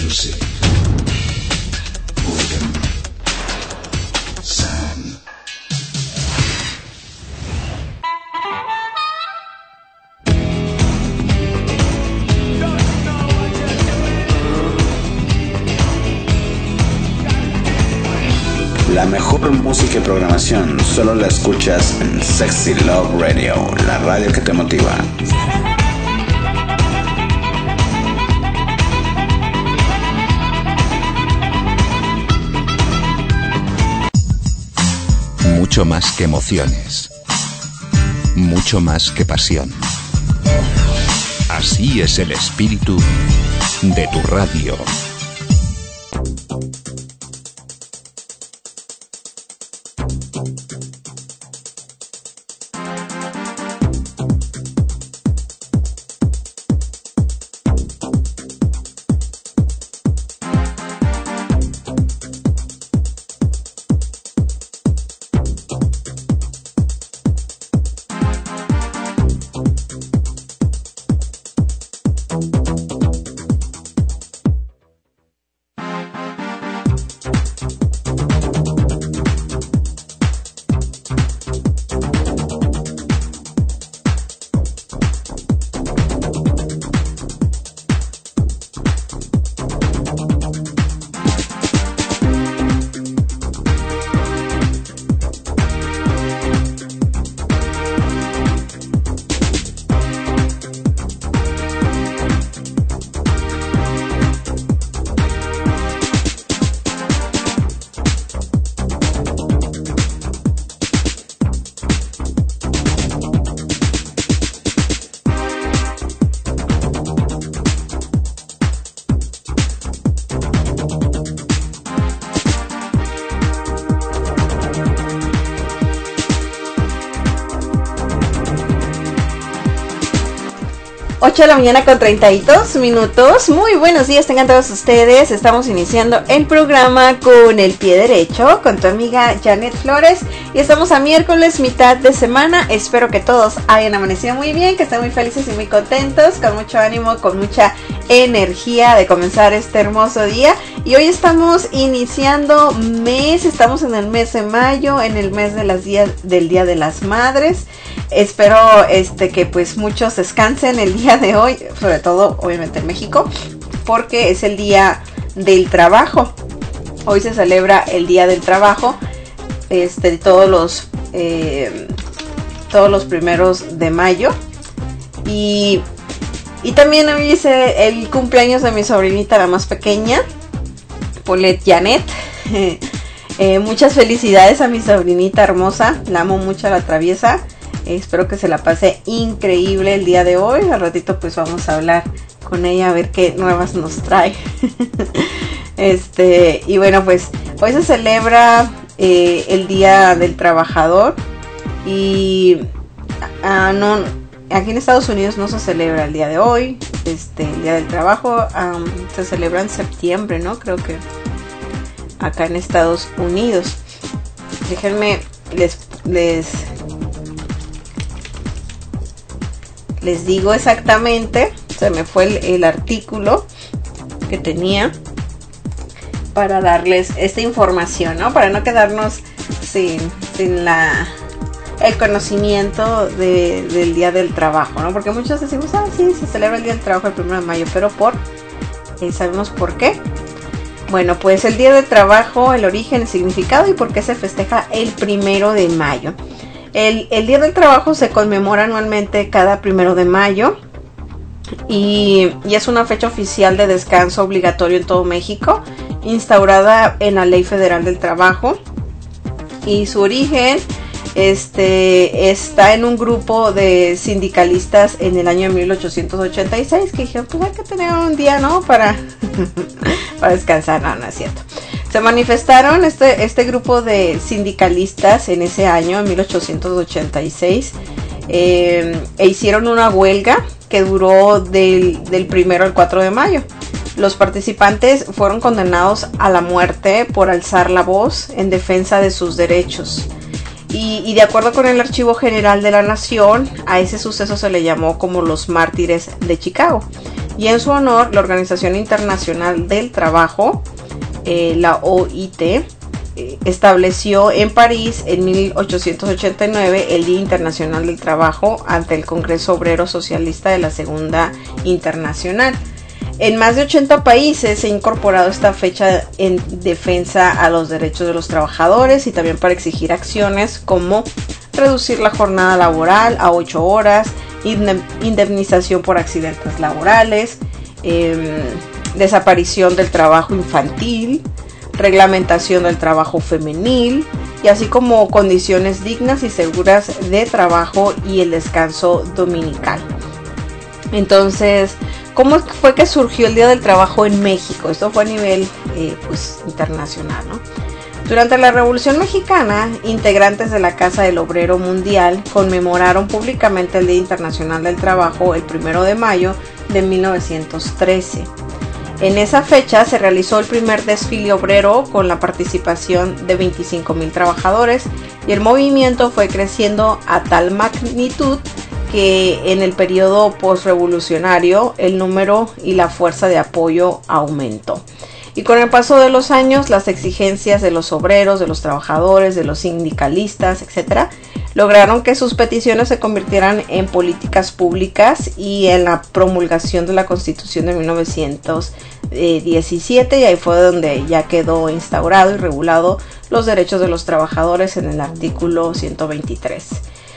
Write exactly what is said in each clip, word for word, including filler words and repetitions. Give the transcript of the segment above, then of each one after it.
music. Boredom. Sound. La mejor música y programación solo la escuchas en Sexy Love Radio, la radio que te motiva. Mucho más que emociones, mucho más que pasión. Así es el espíritu de tu radio. ocho de la mañana con treinta y dos minutos. Muy buenos días tengan todos ustedes. Estamos iniciando el programa con el pie derecho, con tu amiga Janet Flores. Y estamos a miércoles, mitad de semana. Espero que todos hayan amanecido muy bien, que estén muy felices y muy contentos, con mucho ánimo, con mucha energía de comenzar este hermoso día. Y hoy estamos iniciando mes, estamos en el mes de mayo, en el mes de las días, del Día de las Madres. Espero este que pues muchos descansen el día de hoy, sobre todo obviamente en México, porque es el día del trabajo. Hoy se celebra el Día del Trabajo, este todos los eh, todos los primeros de mayo. Y, y también hoy es el cumpleaños de mi sobrinita, la más pequeña, Paulette Janet. eh, muchas felicidades a mi sobrinita hermosa, la amo mucho, la traviesa. Espero que se la pase increíble el día de hoy. Al ratito pues vamos a hablar con ella a ver qué nuevas nos trae. Este, y bueno, pues hoy se celebra eh, el Día del Trabajador. Y uh, no, aquí en Estados Unidos no se celebra el día de hoy. Este, el Día del Trabajo um, se celebra en septiembre, ¿no? Creo que acá en Estados Unidos. Déjenme les les Les digo exactamente, se me fue el, el artículo que tenía para darles esta información, ¿no? Para no quedarnos sin, sin la, el conocimiento de, del Día del Trabajo, ¿no? Porque muchos decimos, ah, sí, se celebra el Día del Trabajo el primero de mayo, pero por, eh, ¿sabemos por qué? Bueno, pues el Día del Trabajo, el origen, el significado y por qué se festeja el primero de mayo. El, el Día del Trabajo se conmemora anualmente cada primero de mayo y, y es una fecha oficial de descanso obligatorio en todo México, instaurada en la Ley Federal del Trabajo. Y su origen este, está en un grupo de sindicalistas en el año mil ochocientos ochenta y seis que dijeron, pues hay que tener un día, ¿no? Para, para descansar. No, no es cierto. Se manifestaron este, este grupo de sindicalistas en ese año, en mil ochocientos ochenta y seis, eh, e hicieron una huelga que duró del, del primero al cuatro de mayo. Los participantes fueron condenados a la muerte por alzar la voz en defensa de sus derechos. Y, y de acuerdo con el Archivo General de la Nación, a ese suceso se le llamó como los mártires de Chicago. Y en su honor, la Organización Internacional del Trabajo, eh, la O I T, eh, estableció en París en mil ochocientos ochenta y nueve el Día Internacional del Trabajo ante el Congreso Obrero Socialista de la Segunda Internacional. En más de ochenta países se ha incorporado esta fecha en defensa a los derechos de los trabajadores y también para exigir acciones como reducir la jornada laboral a ocho horas, indemnización por accidentes laborales, eh, desaparición del trabajo infantil, reglamentación del trabajo femenil y así como condiciones dignas y seguras de trabajo y el descanso dominical. Entonces, ¿cómo fue que surgió el Día del Trabajo en México? Esto fue a nivel eh, pues, internacional, ¿no? Durante la Revolución Mexicana, integrantes de la Casa del Obrero Mundial conmemoraron públicamente el Día Internacional del Trabajo el primero de mayo de mil novecientos trece. En esa fecha se realizó el primer desfile obrero con la participación de veinticinco mil trabajadores y el movimiento fue creciendo a tal magnitud que en el periodo postrevolucionario el número y la fuerza de apoyo aumentó. Y con el paso de los años, las exigencias de los obreros, de los trabajadores, de los sindicalistas, etcétera, lograron que sus peticiones se convirtieran en políticas públicas y en la promulgación de la Constitución de mil novecientos diecisiete, y ahí fue donde ya quedó instaurado y regulado los derechos de los trabajadores en el artículo ciento veintitrés.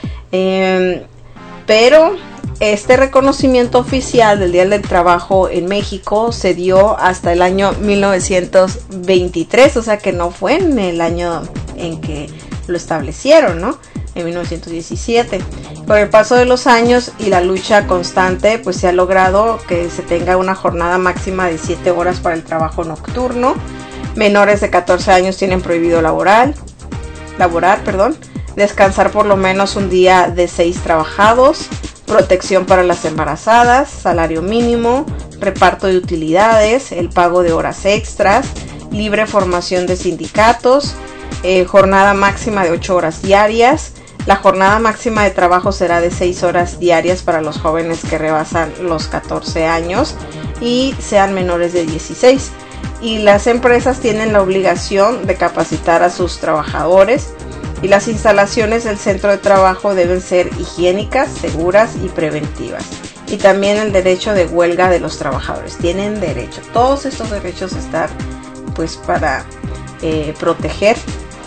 Eh, pero este reconocimiento oficial del Día del Trabajo en México se dio hasta el año mil novecientos veintitrés, o sea que no fue en el año en que lo establecieron, ¿no? En mil novecientos diecisiete. Con el paso de los años y la lucha constante, pues se ha logrado que se tenga una jornada máxima de siete horas para el trabajo nocturno. Menores de catorce años tienen prohibido laboral, laborar, perdón, descansar por lo menos un día de seis trabajados, protección para las embarazadas, salario mínimo, reparto de utilidades, el pago de horas extras, libre formación de sindicatos, eh, jornada máxima de ocho horas diarias. La jornada máxima de trabajo será de seis horas diarias para los jóvenes que rebasan los catorce años y sean menores de dieciséis. Y las empresas tienen la obligación de capacitar a sus trabajadores. Y las instalaciones del centro de trabajo deben ser higiénicas, seguras y preventivas. Y también el derecho de huelga de los trabajadores. Tienen derecho. Todos estos derechos están pues para eh, proteger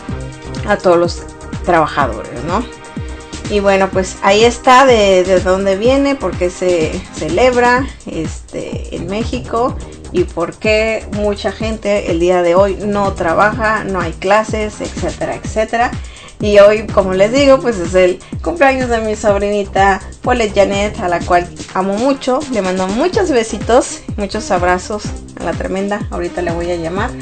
a todos los trabajadores, ¿no? Y bueno, pues ahí está de, de dónde viene, por qué se celebra este, en México y por qué mucha gente el día de hoy no trabaja, no hay clases, etcétera, etcétera. Y hoy, como les digo, pues es el cumpleaños de mi sobrinita Paulette Janet, a la cual amo mucho. Le mando muchos besitos, muchos abrazos a la tremenda. Ahorita le voy a llamar.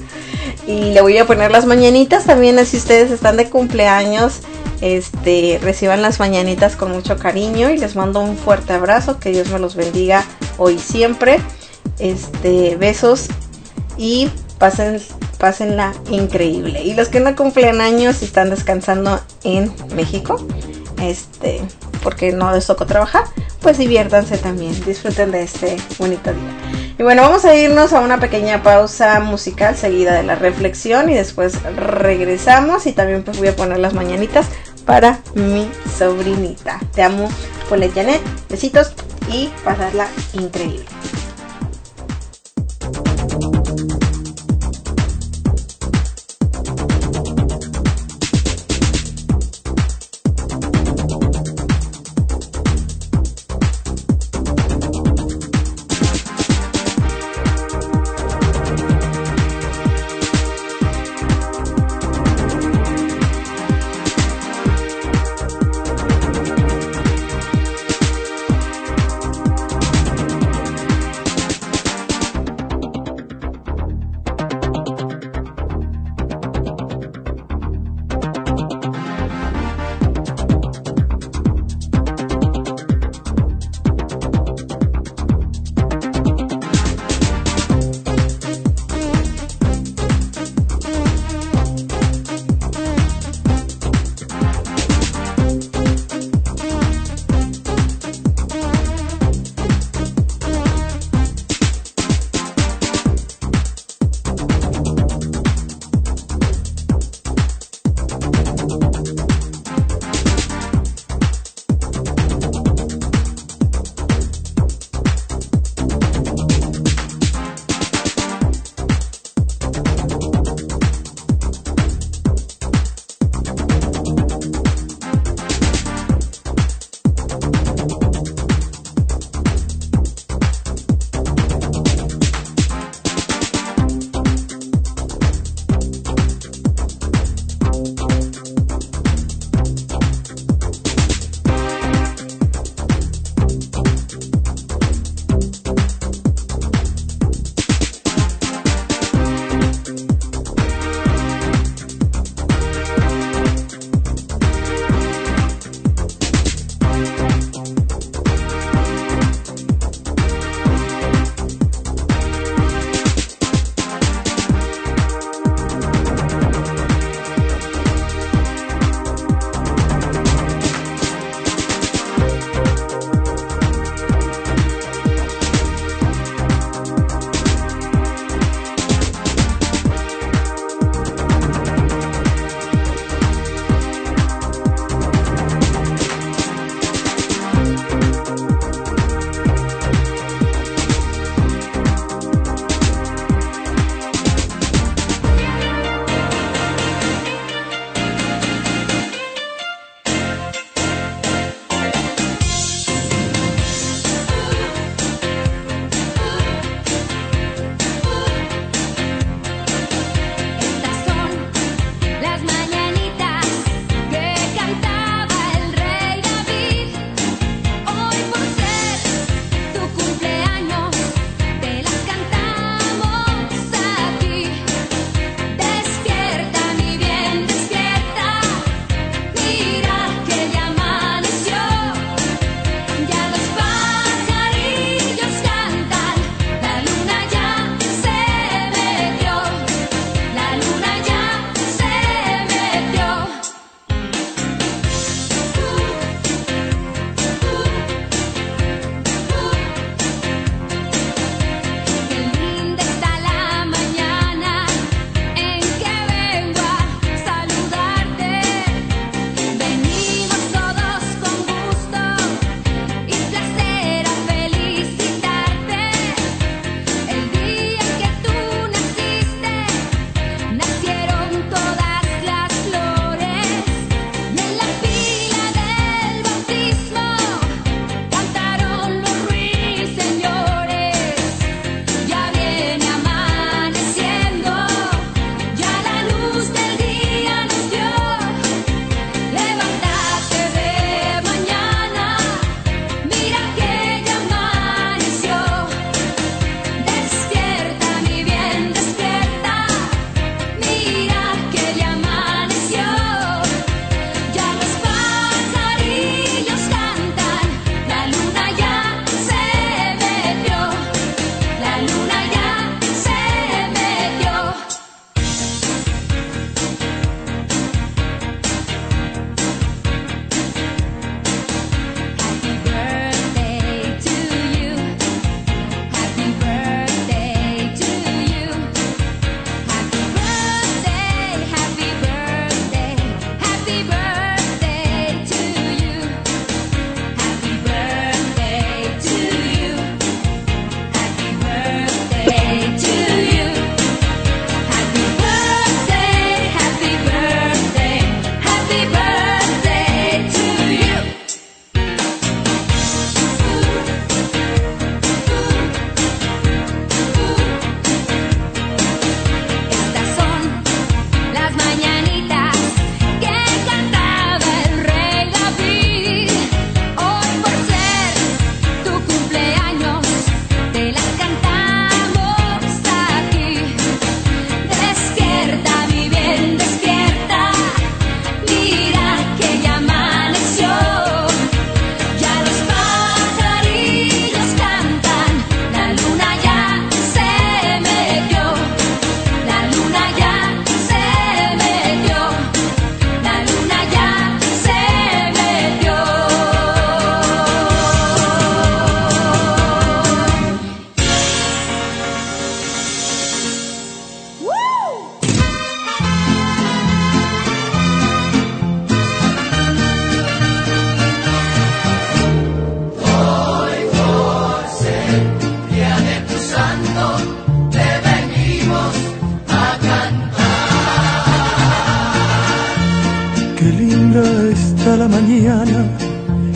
Y le voy a poner las mañanitas también, si ustedes están de cumpleaños. Este, reciban las mañanitas con mucho cariño y les mando un fuerte abrazo. Que Dios me los bendiga hoy y siempre. Este, besos y pasen pásenla increíble. Y los que no cumplen años y están descansando en México, este, porque no les tocó trabajar, pues diviértanse también, disfruten de este bonito día. Y bueno, vamos a irnos a una pequeña pausa musical seguida de la reflexión y después regresamos y también pues voy a poner las mañanitas para mi sobrinita. Te amo, Paulette Janet, besitos y pasarla increíble.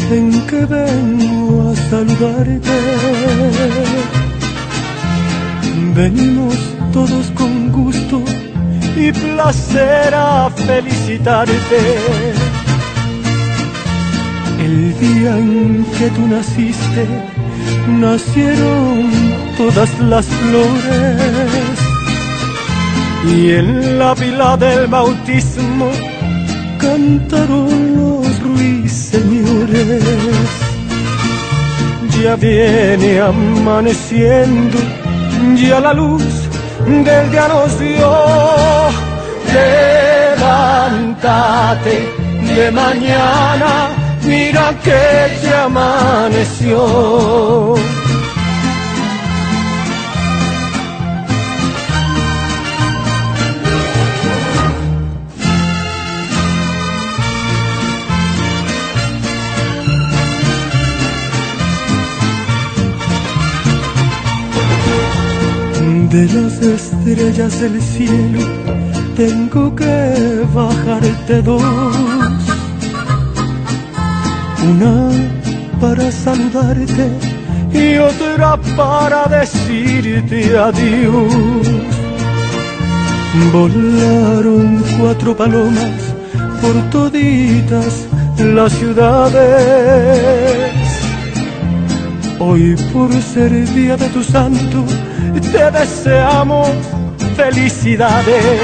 en que vengo a saludarte. Venimos todos con gusto y placer a felicitarte. El día en que tú naciste, nacieron todas las flores, y en la pila del bautismo cantaron los ruiseñores. Ya viene amaneciendo, ya la luz del día nos dio. Levántate de mañana, mira que ya amaneció. De las estrellas del cielo tengo que bajarte dos, una para saludarte y otra para decirte adiós. Volaron cuatro palomas por toditas las ciudades. Hoy, por ser día de tu santo, te deseamos felicidades.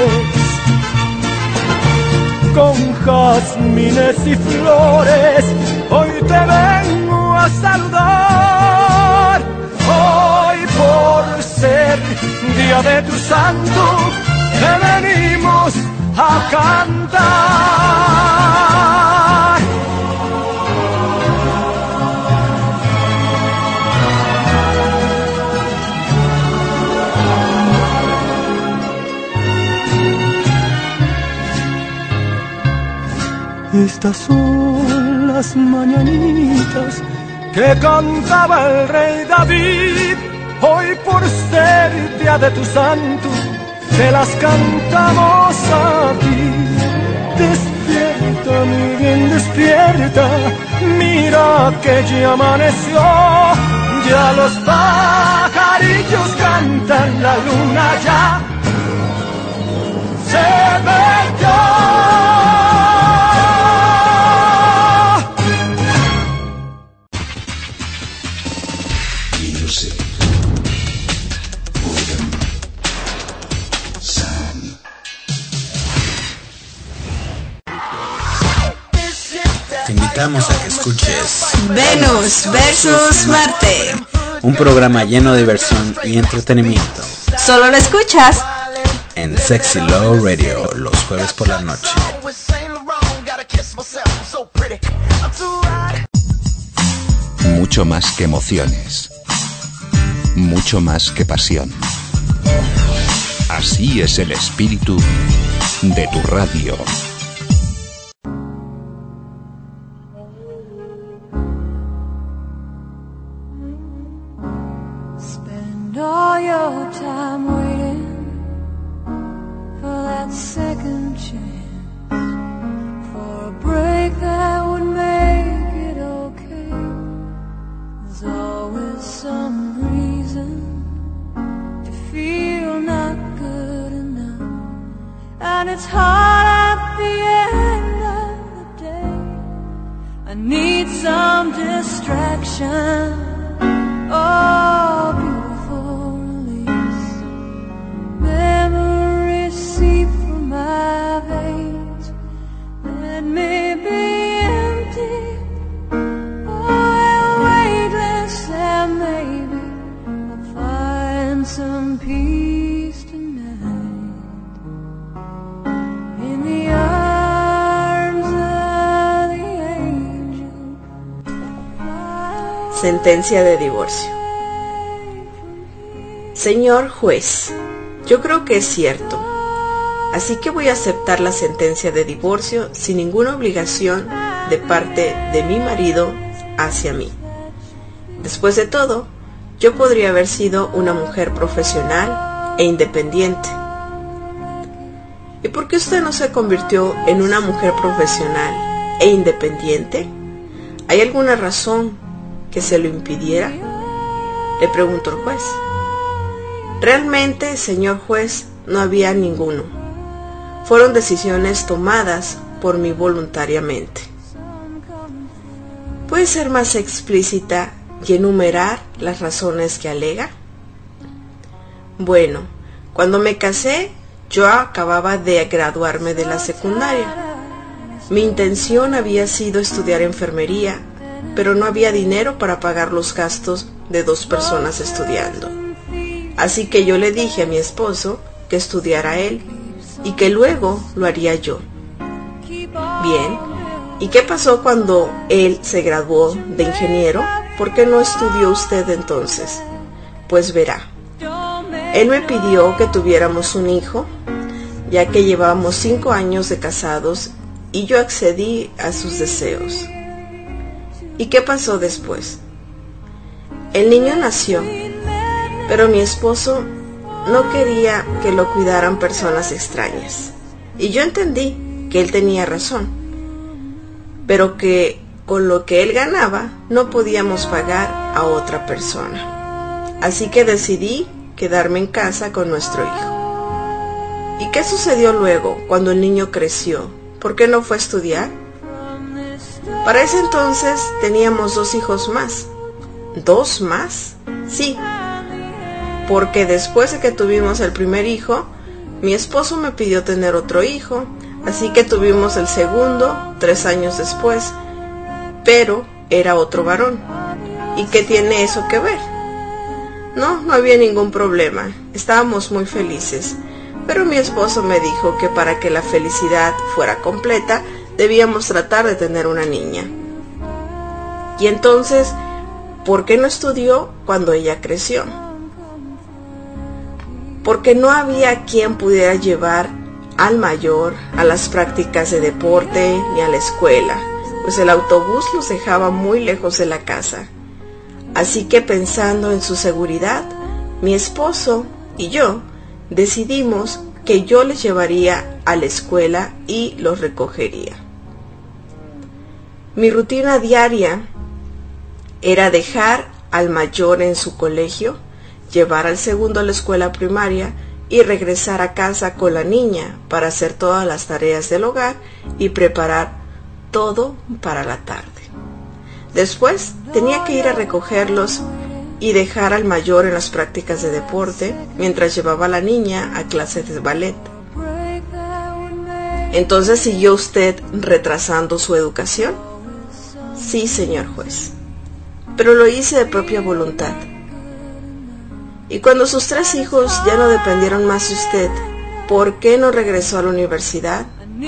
Con jazmines y flores, hoy te vengo a saludar. Hoy, por ser día de tu santo, te venimos a cantar. Estas son las mañanitas que cantaba el rey David. Hoy, por ser día de tu santo, te las cantamos a ti. Despierta, mi bien, despierta, mira que ya amaneció. Ya los pajarillos cantan, la luna ya se metió. Te invitamos a que escuches Venus versus Marte, un programa lleno de diversión y entretenimiento. Solo lo escuchas en Sexy Love Radio los jueves por la noche. Mucho más que emociones, mucho más que pasión. Así es el espíritu de tu radio. Spend all your time waiting for that second chance, for a break that would make it okay. There's always some reason to feel not good enough, and it's hard at the end of the day. I need some distraction, oh, beautiful release. Memories seep from my veins, let me be empty, oh, weightless, and maybe I'll find some peace tonight in the arms of the angel. sentencia de divorcio. Señor juez, yo creo que es cierto, así que voy a aceptar la sentencia de divorcio sin ninguna obligación de parte de mi marido hacia mí. Después de todo, yo podría haber sido una mujer profesional e independiente. ¿Y por qué usted no se convirtió en una mujer profesional e independiente? ¿Hay alguna razón que se lo impidiera?, le preguntó el juez. Realmente, señor juez, no había ninguno. Fueron decisiones tomadas por mí voluntariamente. ¿Puede ser más explícita y enumerar las razones que alega? Bueno, cuando me casé, yo acababa de graduarme de la secundaria. Mi intención había sido estudiar enfermería, pero no había dinero para pagar los gastos de dos personas estudiando. Así que yo le dije a mi esposo que estudiara él y que luego lo haría yo. Bien, ¿y qué pasó cuando él se graduó de ingeniero? ¿Por qué no estudió usted entonces? Pues verá, él me pidió que tuviéramos un hijo, ya que llevábamos cinco años de casados, y yo accedí a sus deseos. ¿Y qué pasó después? El niño nació, pero mi esposo no quería que lo cuidaran personas extrañas. Y yo entendí que él tenía razón, pero que con lo que él ganaba no podíamos pagar a otra persona. Así que decidí quedarme en casa con nuestro hijo. ¿Y qué sucedió luego cuando el niño creció? ¿Por qué no fue a estudiar? Para ese entonces teníamos dos hijos más. ¿Dos más? Sí, porque después de que tuvimos el primer hijo, mi esposo me pidió tener otro hijo, así que tuvimos el segundo tres años después, pero era otro varón. ¿Y qué tiene eso que ver? No, no había ningún problema, estábamos muy felices, pero mi esposo me dijo que para que la felicidad fuera completa, debíamos tratar de tener una niña. Y entonces, ¿por qué no estudió cuando ella creció? Porque no había quien pudiera llevar al mayor a las prácticas de deporte ni a la escuela, pues el autobús los dejaba muy lejos de la casa. Así que pensando en su seguridad, mi esposo y yo decidimos que yo les llevaría a la escuela y los recogería. Mi rutina diaria era dejar al mayor en su colegio, llevar al segundo a la escuela primaria y regresar a casa con la niña para hacer todas las tareas del hogar y preparar todo para la tarde. Después tenía que ir a recogerlos y dejar al mayor en las prácticas de deporte mientras llevaba a la niña a clases de ballet. ¿Entonces siguió usted retrasando su educación? Sí, señor juez, pero lo hice de propia voluntad. Y cuando sus tres hijos ya no dependieron más de usted, ¿por qué no regresó a la universidad?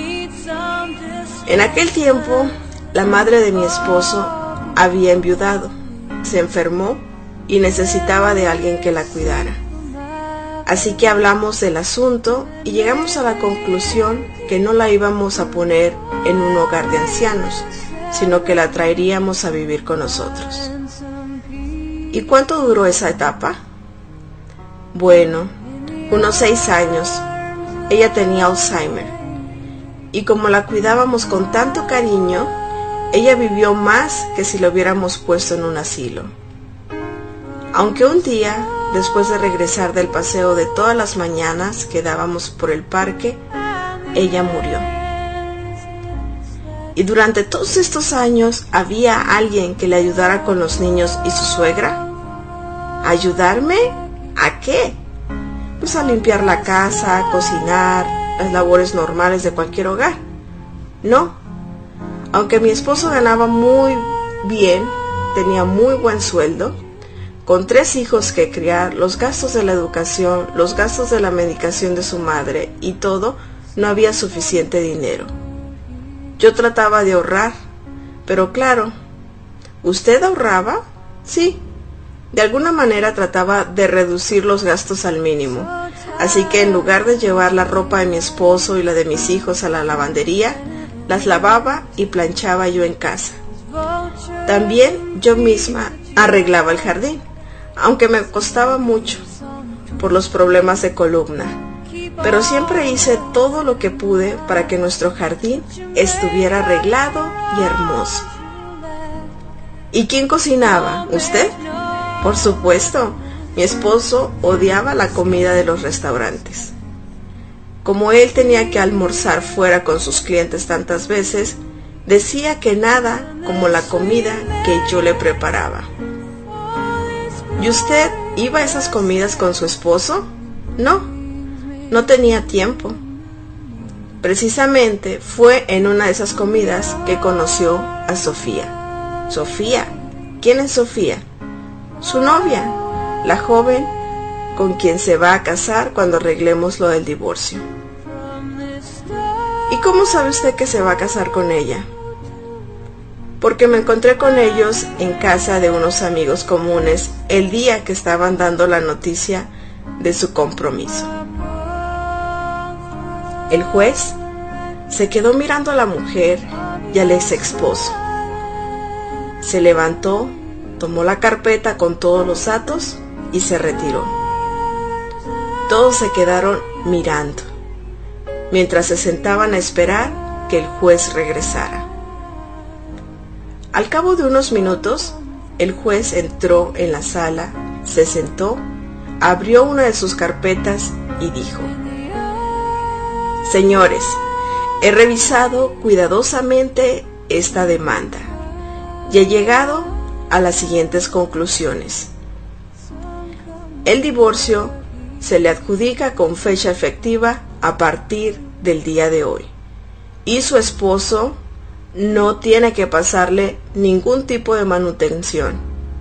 En aquel tiempo, la madre de mi esposo había enviudado, se enfermó y necesitaba de alguien que la cuidara. Así que hablamos del asunto y llegamos a la conclusión que no la íbamos a poner en un hogar de ancianos, sino que la traeríamos a vivir con nosotros. ¿Y cuánto duró esa etapa? Bueno, unos seis años. Ella tenía Alzheimer, y como la cuidábamos con tanto cariño, ella vivió más que si la hubiéramos puesto en un asilo. Aunque un día, después de regresar del paseo de todas las mañanas que dábamos por el parque, ella murió. ¿Y durante todos estos años había alguien que le ayudara con los niños y su suegra? ¿Ayudarme? ¿A qué? Pues a limpiar la casa, a cocinar, las labores normales de cualquier hogar. No. Aunque mi esposo ganaba muy bien, tenía muy buen sueldo, con tres hijos que criar, los gastos de la educación, los gastos de la medicación de su madre y todo, no había suficiente dinero. Yo trataba de ahorrar, pero claro, ¿usted ahorraba? Sí. De alguna manera trataba de reducir los gastos al mínimo, así que en lugar de llevar la ropa de mi esposo y la de mis hijos a la lavandería, las lavaba y planchaba yo en casa. También yo misma arreglaba el jardín, aunque me costaba mucho por los problemas de columna, pero siempre hice todo lo que pude para que nuestro jardín estuviera arreglado y hermoso. ¿Y quién cocinaba? ¿Usted? Por supuesto, mi esposo odiaba la comida de los restaurantes. Como él tenía que almorzar fuera con sus clientes tantas veces, decía que nada como la comida que yo le preparaba. ¿Y usted iba a esas comidas con su esposo? No, no tenía tiempo. Precisamente fue en una de esas comidas que conoció a Sofía. ¿Sofía? ¿Quién es Sofía? Su novia, la joven con quien se va a casar cuando arreglemos lo del divorcio. ¿Y cómo sabe usted que se va a casar con ella? Porque me encontré con ellos en casa de unos amigos comunes el día que estaban dando la noticia de su compromiso. El juez se quedó mirando a la mujer y al ex esposo. Se levantó, tomó la carpeta con todos los datos y se retiró. Todos se quedaron mirando, mientras se sentaban a esperar que el juez regresara. Al cabo de unos minutos, el juez entró en la sala, se sentó, abrió una de sus carpetas y dijo: Señores, he revisado cuidadosamente esta demanda y he llegado a las siguientes conclusiones. El divorcio se le adjudica con fecha efectiva a partir del día de hoy, y su esposo no tiene que pasarle ningún tipo de manutención.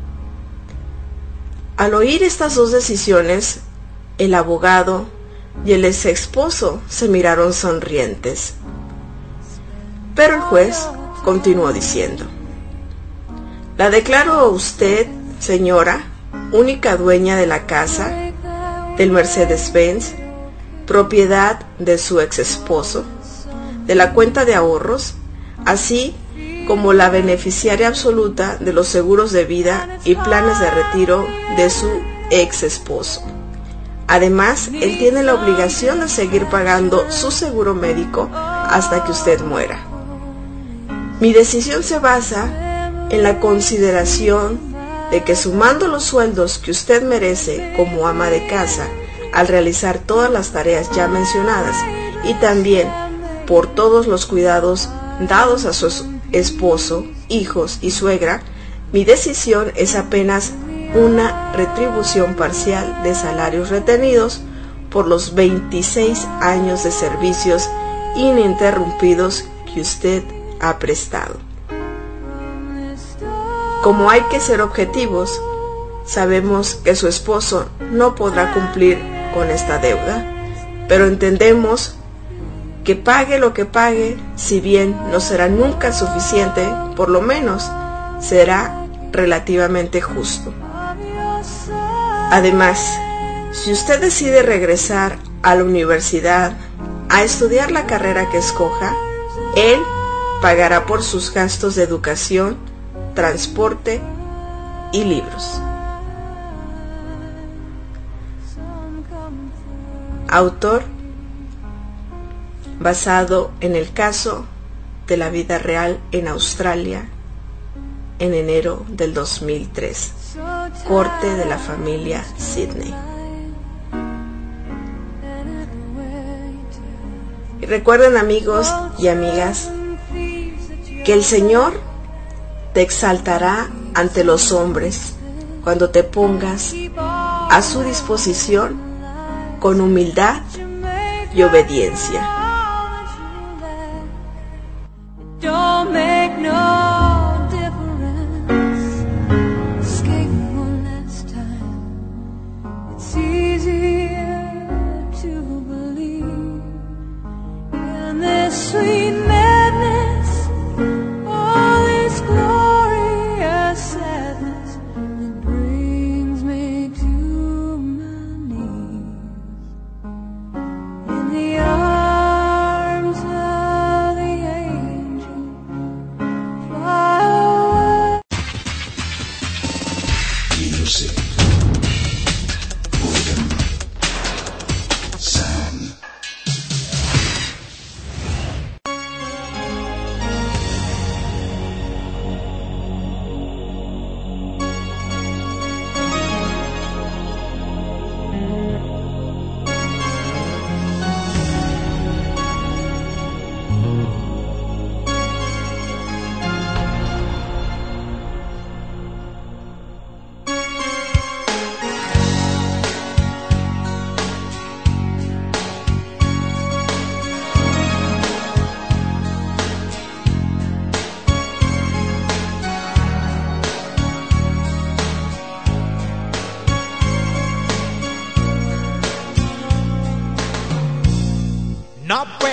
Al oír estas dos decisiones, el abogado y el ex esposo se miraron sonrientes. Pero el juez continuó diciendo: La declaro a usted, señora, única dueña de la casa, del Mercedes-Benz, propiedad de su ex esposo, de la cuenta de ahorros, así como la beneficiaria absoluta de los seguros de vida y planes de retiro de su ex esposo. Además, él tiene la obligación de seguir pagando su seguro médico hasta que usted muera. Mi decisión se basa en la consideración de que, sumando los sueldos que usted merece como ama de casa al realizar todas las tareas ya mencionadas, y también por todos los cuidados dados a su esposo, hijos y suegra, mi decisión es apenas una retribución parcial de salarios retenidos por los veintiséis años de servicios ininterrumpidos que usted ha prestado. Como hay que ser objetivos, sabemos que su esposo no podrá cumplir con esta deuda, pero entendemos que pague lo que pague, si bien no será nunca suficiente, por lo menos será relativamente justo. Además, si usted decide regresar a la universidad a estudiar la carrera que escoja, él pagará por sus gastos de educación, transporte y libros. Autor basado en el caso de la vida real en Australia en enero del dos mil tres. Corte de la familia Sidney. Y recuerden, amigos y amigas, que el Señor te exaltará ante los hombres cuando te pongas a su disposición con humildad y obediencia. Don't make no difference. Escape one last time. It's easier to believe in this sweet madness, all this glorious sadness that brings me to my knees in the arms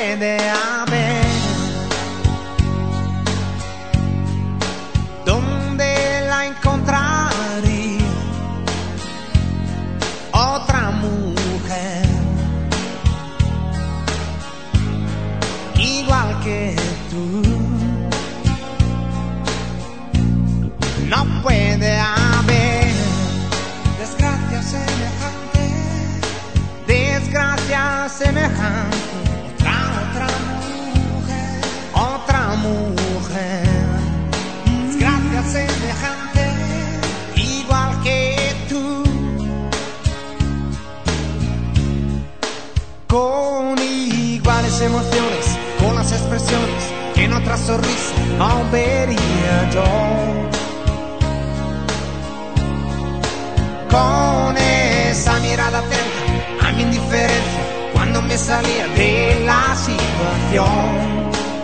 puede haber donde la encontraría otra mujer igual que tú. No puede haber desgracia semejante, desgracia semejante, otra, otra mujer, otra mujer, desgracia semejante, igual que tú, con iguales emociones, con las expresiones que en otra sonrisa no vería yo. Con esa mirada atenta a mi indiferencia cuando me salía de la situación.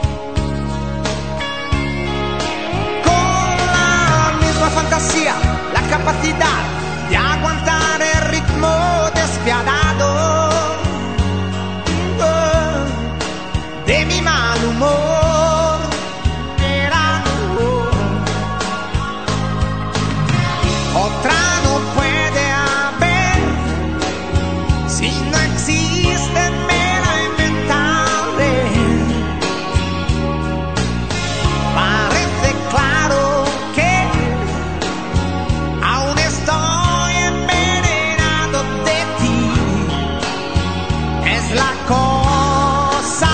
Con la misma fantasía, la capacidad de aguantar el ritmo despiadado de mi mal humor. Era otra. Si no existe, me la inventaré. Parece claro que aún estoy envenenado de ti. Es la cosa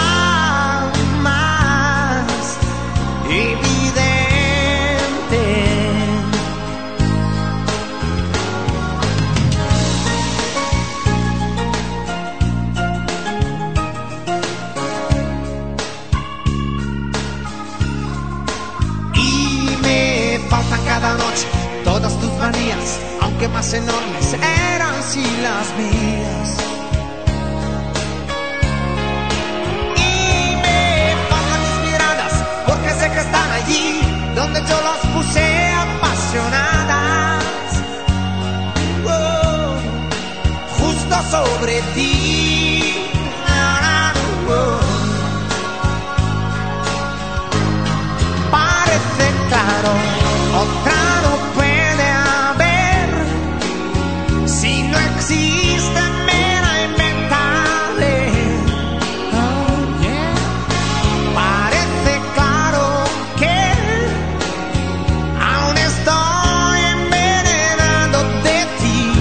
más evidente. Cada noche todas tus manías, aunque más enormes, eran sí las mías. Y me faltan tus miradas, porque sé que están allí donde yo las puse apasionadas. Oh, justo sobre ti. Oh, parece claro. Otra no puede haber, si no existe me la inventaré. Oh, yeah. Parece claro que aún estoy envenenado de ti.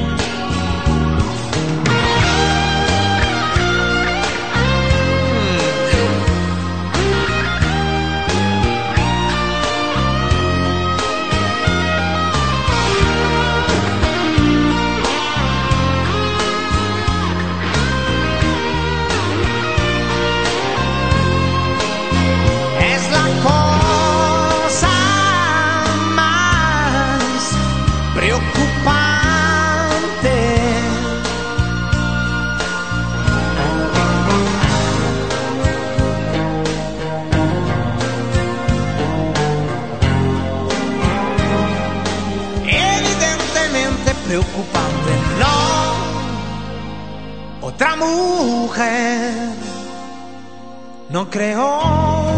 Preocupante, no, otra mujer, no creo.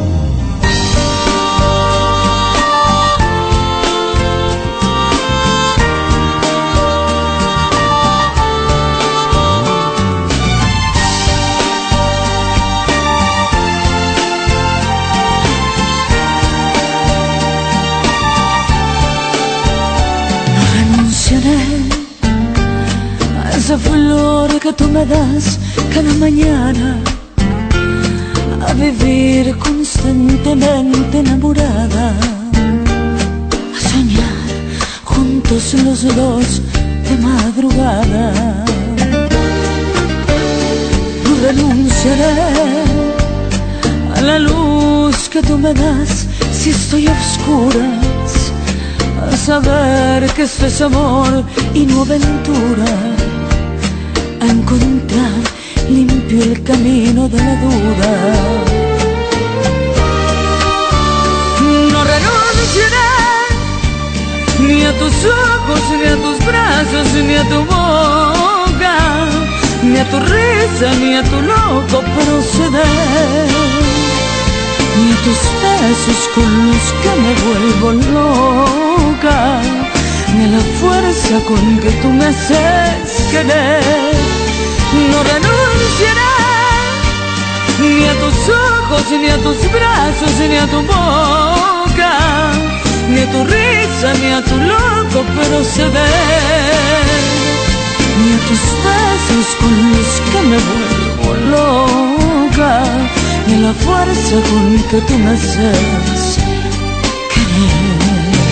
No renunciaré a esa flor que tú me das cada mañana, a vivir constantemente enamorada, a soñar juntos los dos de madrugada. No renunciaré a la luz que tú me das si estoy a oscuras, a saber que esto es amor y no aventura, a encontrar limpio el camino de la duda. No renunciaré ni a tus ojos, ni a tus brazos, ni a tu boca, ni a tu risa, risa, ni a tu loco proceder, ni a tus besos con los que me vuelvo loca, ni a la fuerza con que tú me haces querer. No renunciaré ni a tus ojos, ni a tus brazos, ni a tu boca, ni a tu risa, ni a tu loco proceder, ni a tus besos con los que me vuelvo loca, ni a la fuerza con que tú me haces querer.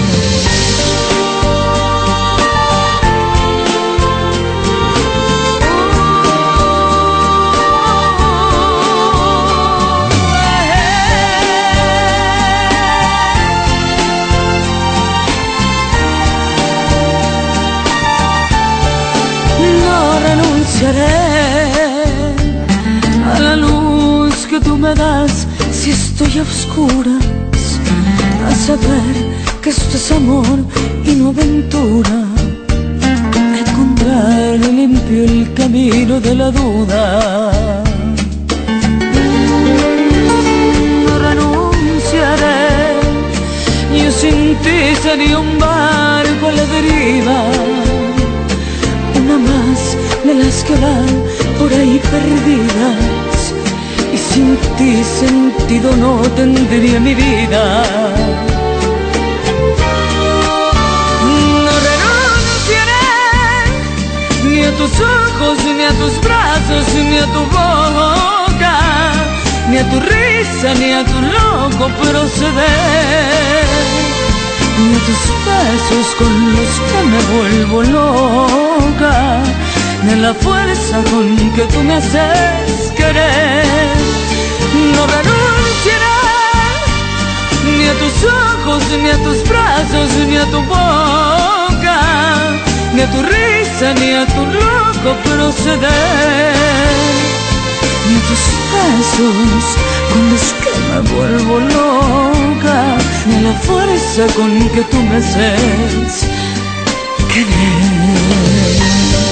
A la luz que tú me das si estoy a oscuras, a saber que esto es amor y no aventura, a encontrar limpio el camino de la duda. No renunciaré, yo sin ti sería un barco a la deriva, una más de las que van por ahí perdidas, y sin ti sentido no tendría mi vida. No renunciaré ni a tus ojos, ni a tus brazos, ni a tu boca, ni a tu risa, ni a tu loco proceder, ni a tus besos con los que me vuelvo loca, ni a la fuerza con que tú me haces querer. No renunciaré ni a tus ojos, ni a tus brazos, ni a tu boca, ni a tu risa, ni a tu loco proceder, ni a tus besos con los que me vuelvo loca, ni a la fuerza con que tú me haces querer.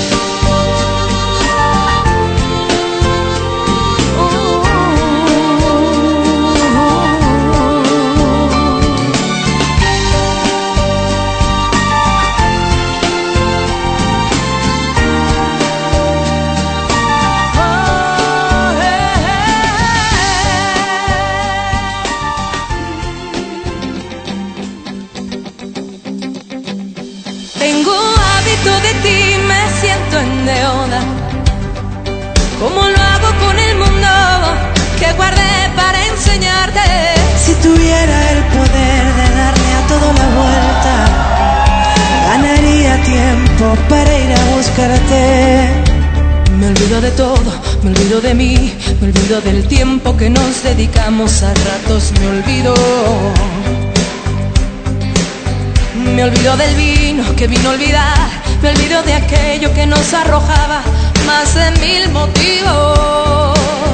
¿Cómo lo hago con el mundo que guardé para enseñarte? Si tuviera el poder de darle a todo la vuelta, ganaría tiempo para ir a buscarte. Me olvido de todo, me olvido de mí, me olvido del tiempo que nos dedicamos, a ratos me olvido. Me olvido del vino que vino a olvidar, me olvido de aquello que nos arrojaba más de mil motivos.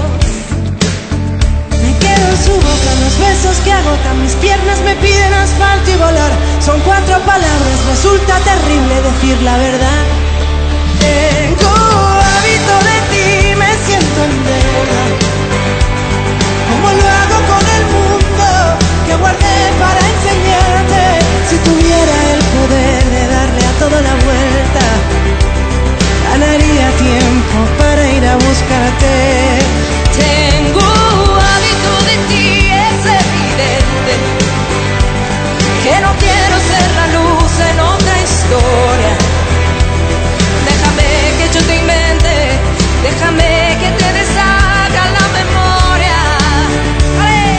Me quedo en su boca, los besos que agotan mis piernas me piden asfalto y volar. Son cuatro palabras, resulta terrible decir la verdad. Tengo hábito de ti, me siento en deuda. ¿Cómo lo hago con el mundo que guardé para enseñarte? Si tuviera el poder de darle a toda la vuelta, ganaría tiempo para ir a buscarte. Tengo hábito de ti, es evidente que no quiero ser la luz en otra historia. Déjame que yo te invente, déjame que te deshaga la memoria. ¡Ale!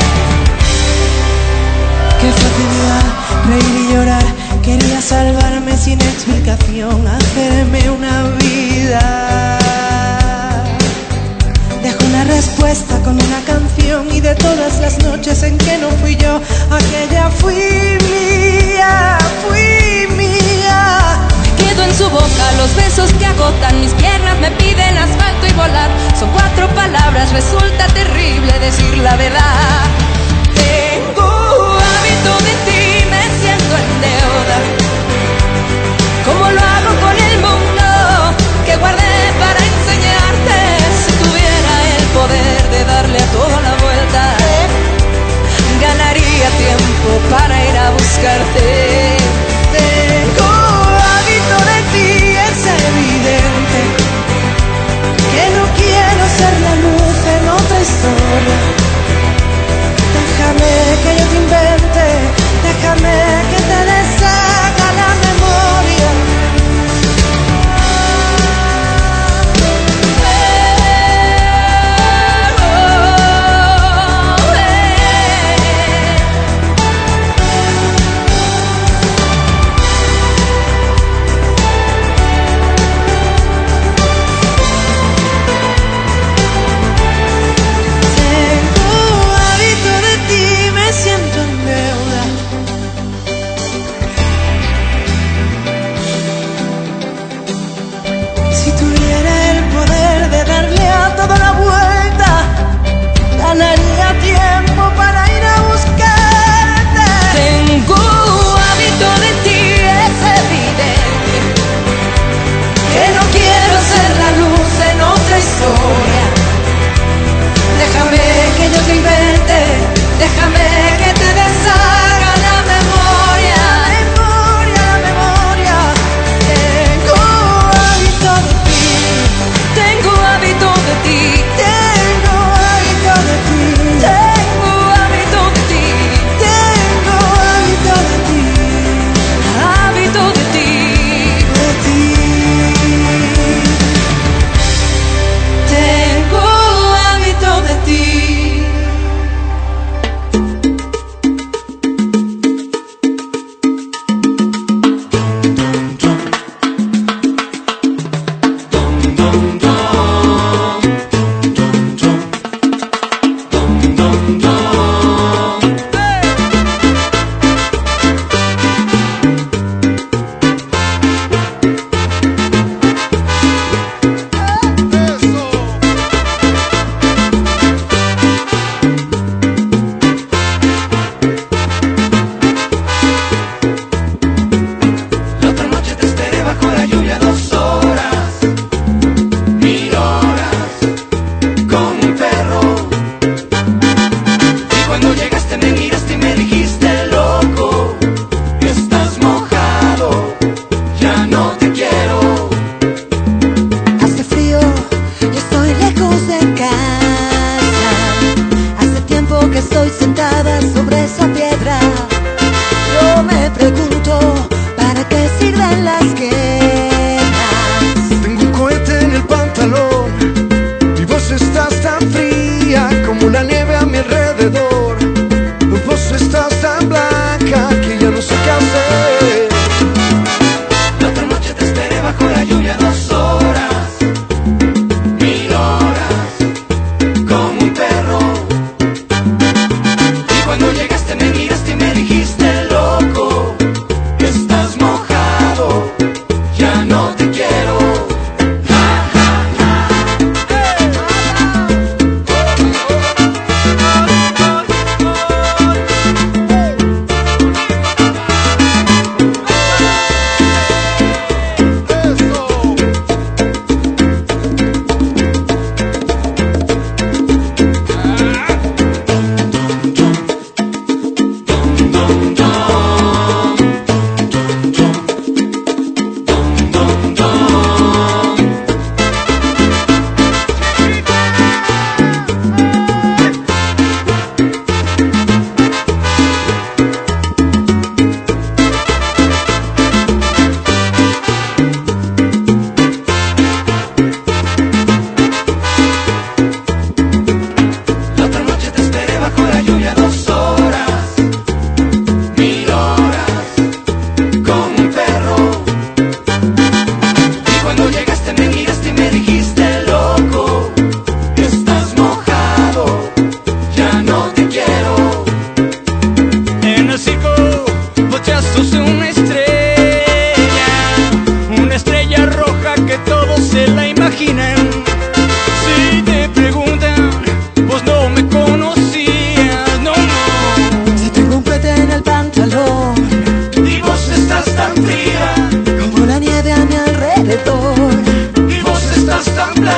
Qué facilidad reír y llorar, quería salvarme sin explicación, hacerme una vida. Dejo una respuesta con una canción, y de todas las noches en que no fui yo, aquella fui mía, fui mía. Me quedo en su boca, los besos que agotan mis piernas me piden asfalto y volar. Son cuatro palabras, resulta terrible decir la verdad. Tengo hábito de ti, me siento en deuda. ¿Cómo lo hago con el mundo que guardé para enseñarte? Si tuviera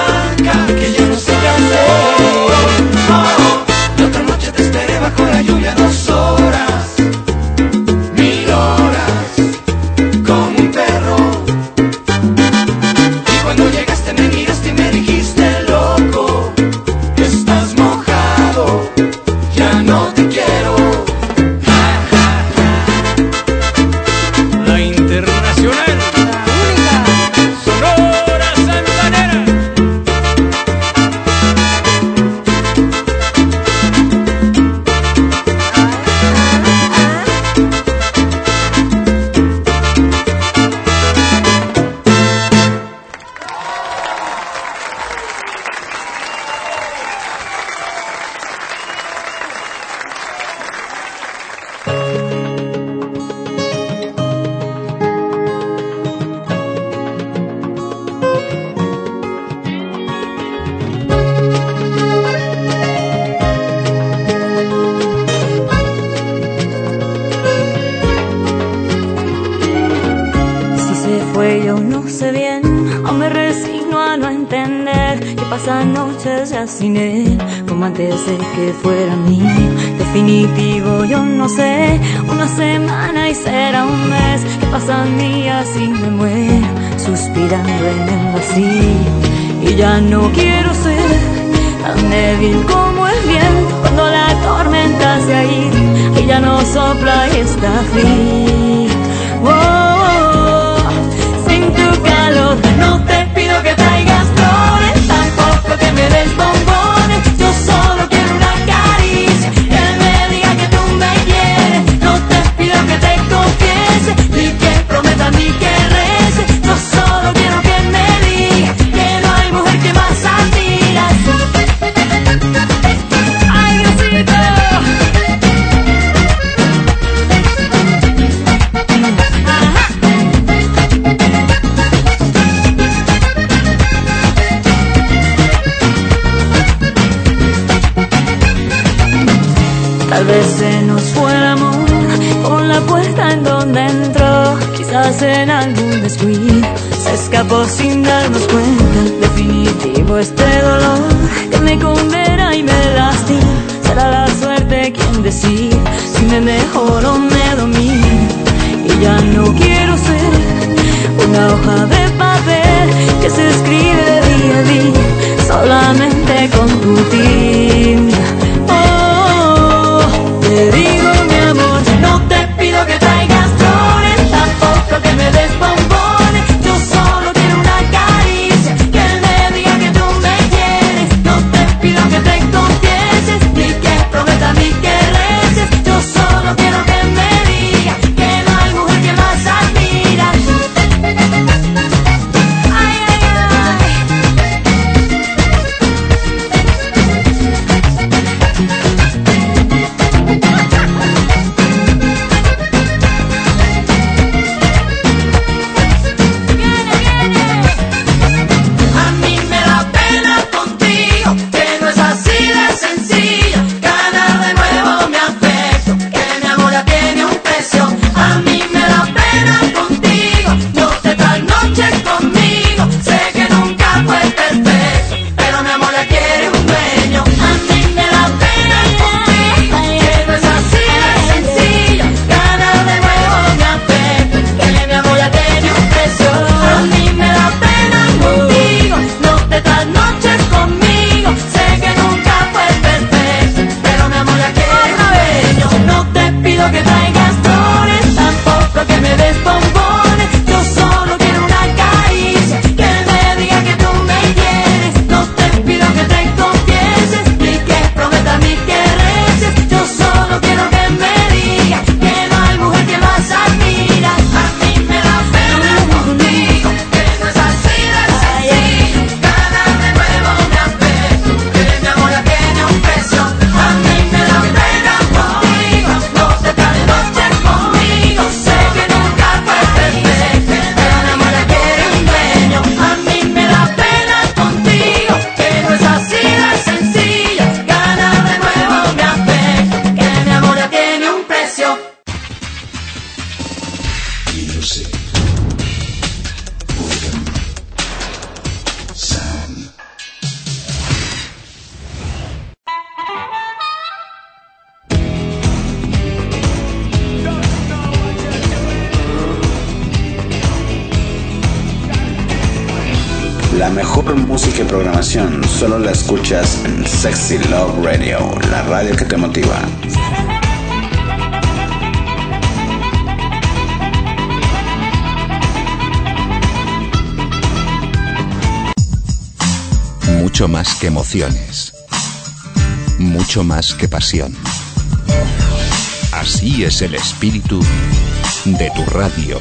blanca que ya no sé qué hacer. Oh, la otra noche te esperé bajo la lluvia dos horas, mil horas, como un perro. Y cuando llegaste me miraste y me dijiste, loco, estás mojado, ya no te quiero. La internacional, Sonora Santanera. Si se fue yo no sé bien, o me resigno a no entender que pasan noches ya sin él, como antes de que fuera mío. Definitivo yo no sé, una semana y será un mes, que pasan días y me muero suspirando en el vacío. Y ya no quiero ser tan débil como el viento cuando la tormenta se ha ido y ya no sopla y está frío. Oh, oh, oh, sin tu calor no te pido que traigas flores, tampoco que me des bombones. Yo solo quiero una caricia, que me diga que tú me quieres. No te pido que te confieses, ni que prometas ni que reces. Yo solo quiero que me digas que no hay mujer que más admira. Ay, Diosito. Tal vez se nos fue el amor con la puerta en donde entró, quizás en algún descuido se escapó sin darnos cuenta. Definitivo este dolor que me condena y me lastima, será la suerte quien decide si me mejoro o me domina. Y ya no quiero ser una hoja de papel que se escribe de día a día solamente con tu tinta. Te digo mi amor, no te pido que traigas flores, tampoco que me des bombones. Yo solo quiero una caricia, que me diga que tú me quieres. No te pido que te confieses, ni que prometas ni que reces. Yo solo quiero que me digas que no hay mujer que más admira. Ay, ay, ay. mejor música y programación solo la escuchas en Sexy Love Radio, la radio que te motiva. Mucho más que emociones, mucho más que pasión. Así es el espíritu de tu radio.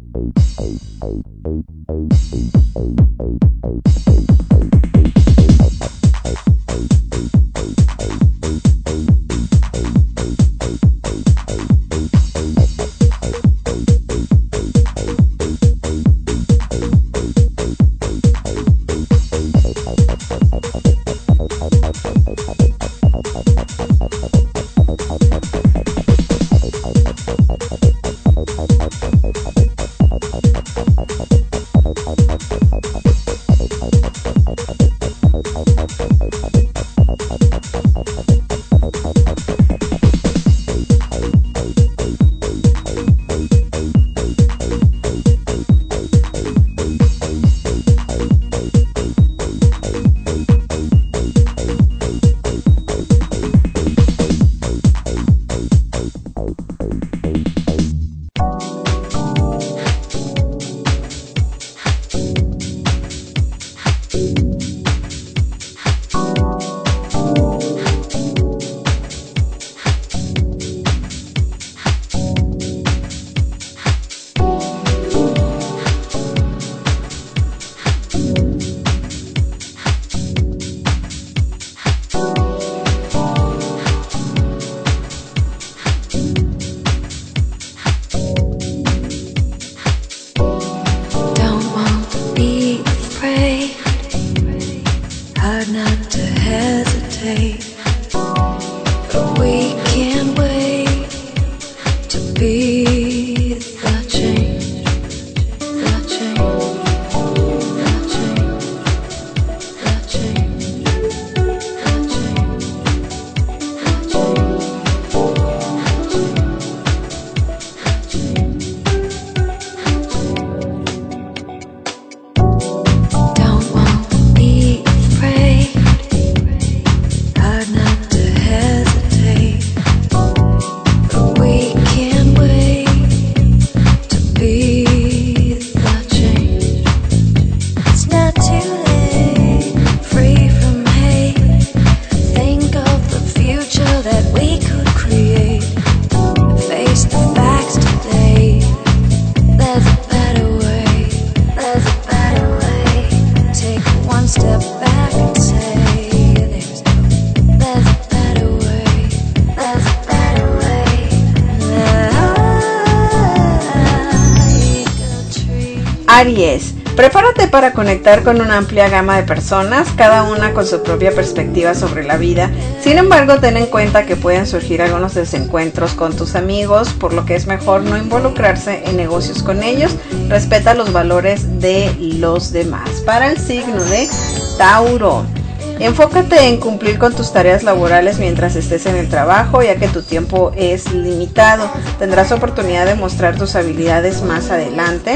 Aries, prepárate para conectar con una amplia gama de personas, cada una con su propia perspectiva sobre la vida. Sin embargo, ten en cuenta que pueden surgir algunos desencuentros con tus amigos, por lo que es mejor no involucrarse en negocios con ellos. Respeta los valores de los demás. Para el signo de Tauro, enfócate en cumplir con tus tareas laborales mientras estés en el trabajo, ya que tu tiempo es limitado. Tendrás oportunidad de mostrar tus habilidades más adelante.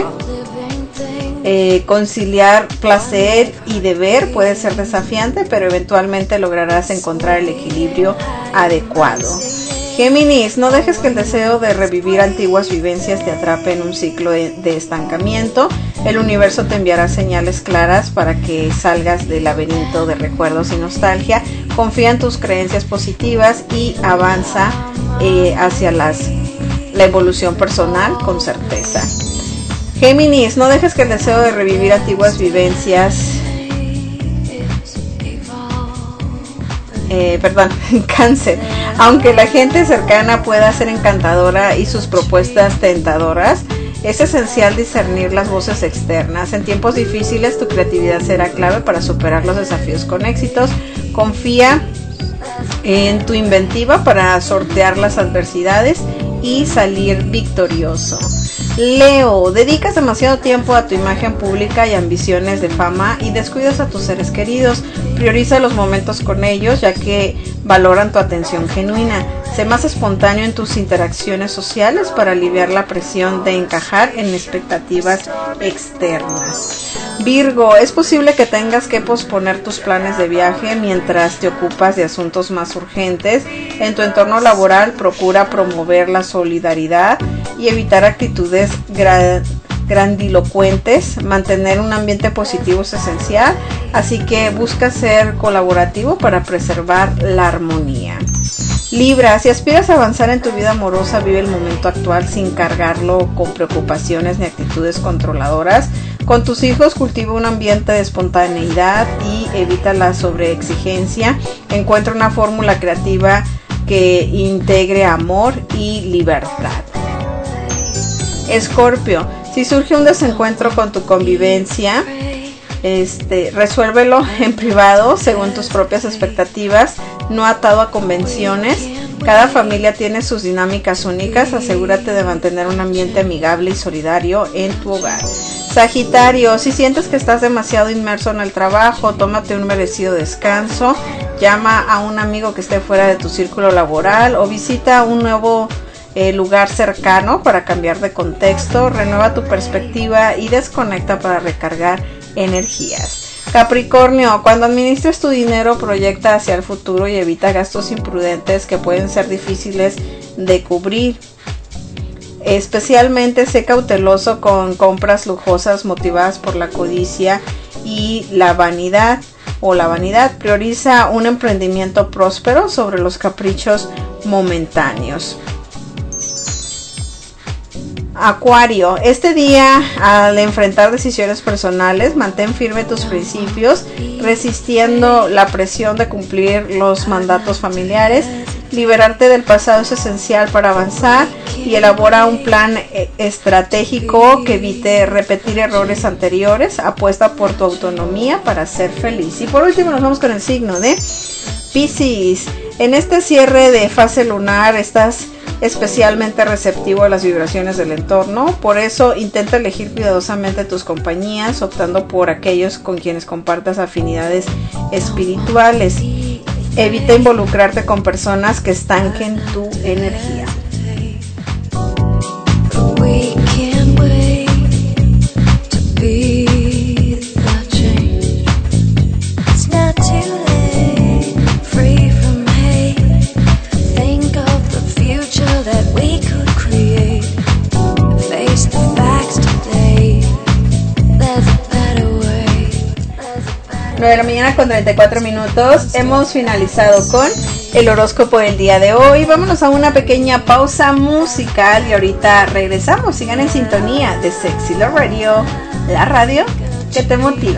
Eh, conciliar placer y deber puede ser desafiante, pero eventualmente lograrás encontrar el equilibrio adecuado. Géminis, no dejes que el deseo de revivir antiguas vivencias te atrape en un ciclo de, de estancamiento. El universo te enviará señales claras para que salgas del laberinto de recuerdos y nostalgia. Confía en tus creencias positivas y avanza eh, hacia las, la evolución personal con certeza. Géminis, no dejes que el deseo de revivir antiguas vivencias, eh, perdón, Cáncer, aunque la gente cercana pueda ser encantadora y sus propuestas tentadoras, es esencial discernir las voces externas. En tiempos difíciles, tu creatividad será clave para superar los desafíos con éxitos. Confía en tu inventiva para sortear las adversidades y salir victorioso. Leo, dedicas demasiado tiempo a tu imagen pública y ambiciones de fama y descuidas a tus seres queridos. Prioriza los momentos con ellos, ya que valoran tu atención genuina. Sé más espontáneo en tus interacciones sociales para aliviar la presión de encajar en expectativas externas. Virgo, es posible que tengas que posponer tus planes de viaje mientras te ocupas de asuntos más urgentes. En tu entorno laboral, procura promover la solidaridad y evitar actitudes gra- grandilocuentes. Mantener un ambiente positivo es esencial, así que busca ser colaborativo para preservar la armonía. Libra, si aspiras a avanzar en tu vida amorosa, vive el momento actual sin cargarlo con preocupaciones ni actitudes controladoras. Con tus hijos cultiva un ambiente de espontaneidad y evita la sobreexigencia. Encuentra una fórmula creativa que integre amor y libertad. Escorpio, si surge un desencuentro con tu convivencia, este, resuélvelo en privado según tus propias expectativas, no atado a convenciones. Cada familia tiene sus dinámicas únicas. Asegúrate de mantener un ambiente amigable y solidario en tu hogar. Sagitario, si sientes que estás demasiado inmerso en el trabajo, tómate un merecido descanso. Llama a un amigo que esté fuera de tu círculo laboral o visita un nuevo eh, lugar cercano para cambiar de contexto. Renueva tu perspectiva y desconecta para recargar energías. Capricornio, cuando administres tu dinero, proyecta hacia el futuro y evita gastos imprudentes que pueden ser difíciles de cubrir. Especialmente sé cauteloso con compras lujosas motivadas por la codicia y la vanidad o la vanidad. Prioriza un emprendimiento próspero sobre los caprichos momentáneos. Acuario, este día al enfrentar decisiones personales, mantén firme tus principios, resistiendo la presión de cumplir los mandatos familiares. Liberarte del pasado es esencial para avanzar y elabora un plan estratégico que evite repetir errores anteriores. Apuesta por tu autonomía para ser feliz. Y por último nos vamos con el signo de Piscis. En este cierre de fase lunar estás especialmente receptivo a las vibraciones del entorno, por eso intenta elegir cuidadosamente tus compañías, optando por aquellos con quienes compartas afinidades espirituales. Evita involucrarte con personas que estanquen tu energía. nueve de la mañana con treinta y cuatro minutos. Hemos finalizado con el horóscopo del día de hoy. Vámonos a una pequeña pausa musical y ahorita regresamos. Sigan en sintonía de Sexy Love Radio, la radio que te motiva.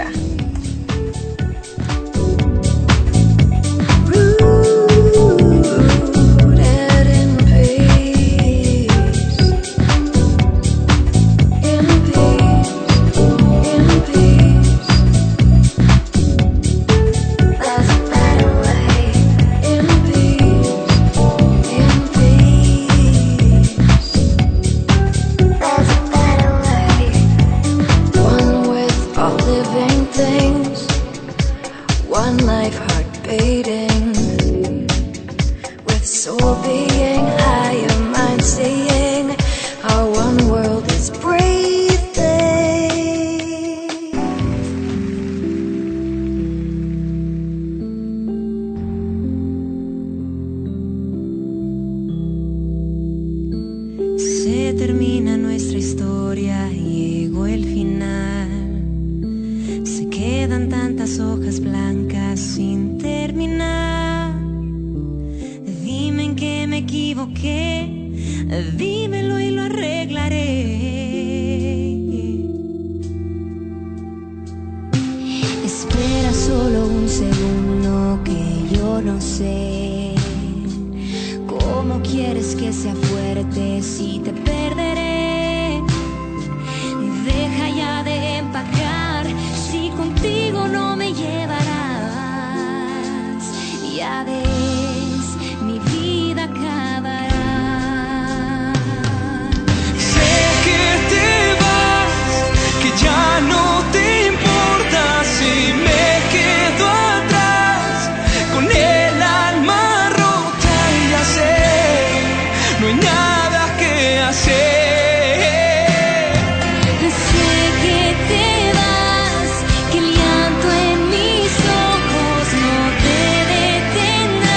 Que el llanto en mis ojos no te detenga.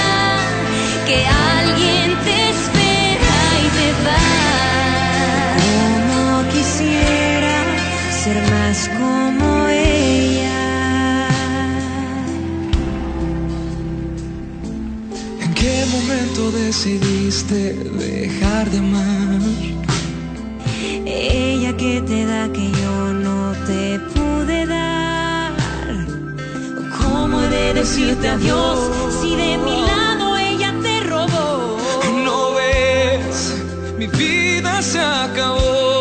qué momento decidiste dejar de amar? Ella que te da que yo no te pude dar. ¿Cómo he de decirte adiós si de mi lado ella te robó? No ves, mi vida se acabó.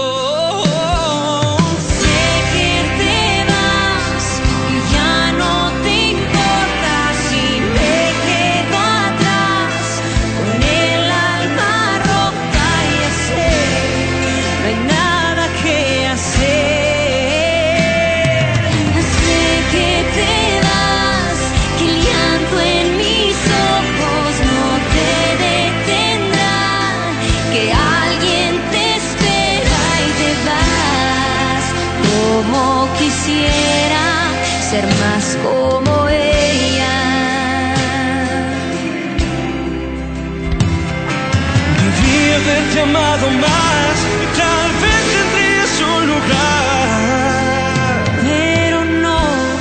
Ser más como ella. Debí haberte amado más y tal vez tendrías un lugar. Pero no,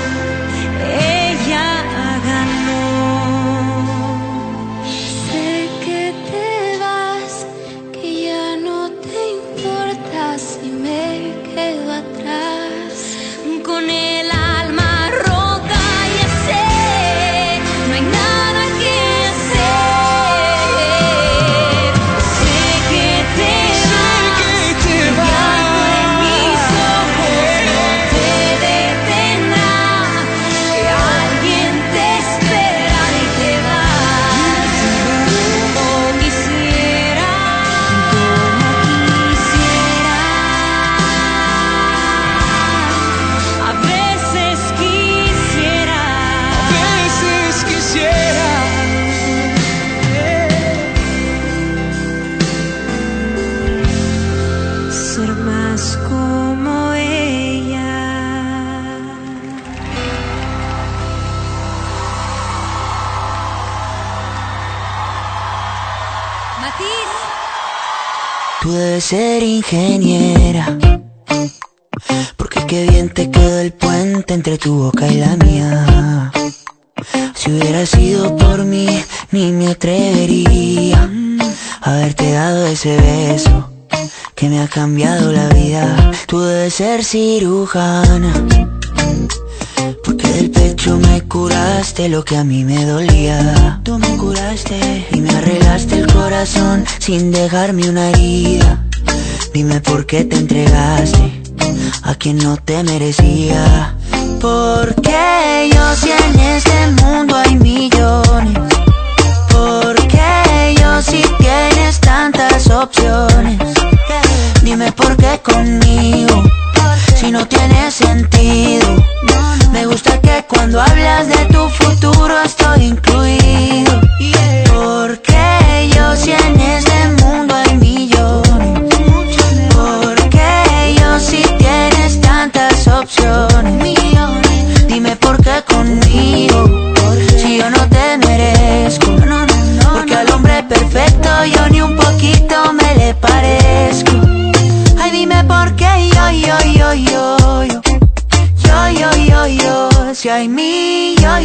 ella ganó. Sé que te vas, que ya no te importa si me quedo atrás. Con el alma rota ya sé, no hay nada que hacer. Sé que te vas, cambiando en mis ojos no te detendrá, que alguien te espera y te vas como quisiera, como quisiera. A veces quisiera, A veces quisiera ser más como ella. Matiz. Tú debes ser ingeniera, porque qué bien te quedó el puente entre tu boca y la mía. Si hubiera sido por mí, ni me atrevería a haberte dado ese beso que me ha cambiado la vida. Tú debes ser cirujana, porque del pecho me curaste lo que a mí me dolía. Tú me curaste y me arreglaste el corazón sin dejarme una herida. Dime por qué te entregaste a quien no te merecía. Porque yo si en este mundo hay millones. Porque yo si tienes tantas opciones. Dime por qué conmigo, si no tiene sentido. Me gusta que cuando hablas de tu futuro estoy incluido. Porque yo si en este mundo hay millones. Porque yo si tienes tantas opciones. Dime por qué conmigo, si yo no te merezco. Porque al hombre perfecto yo ni un poquito me le parezco. Ay, dime por qué yo, yo, yo, yo, yo. Yo, yo, yo, yo. Si hay millones,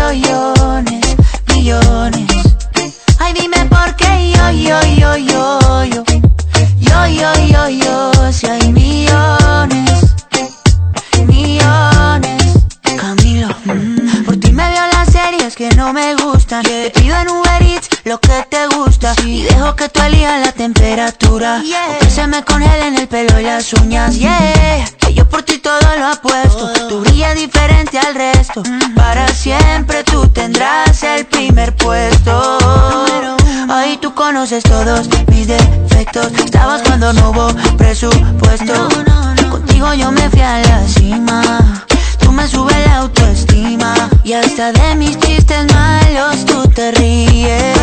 millones. Ay, dime por qué yo, yo, yo, yo, yo. Yo, yo, yo, yo. Si hay millones, millones. Camilo, mm, por ti me veo las series que no me gustan. Te pido en Uber Eats lo que te gusta y dejo que tú elijas la temperatura. O que se me congelen el pelo y las uñas. Yeah, que yo por ti todo lo apuesto. Tú brillas diferente al resto. Para siempre tú tendrás el primer puesto. Ahí tú conoces todos mis defectos. Estabas cuando no hubo presupuesto. Contigo yo me fui a la cima. Tú me subes la autoestima. Y hasta de mis chistes malos tú te ríes.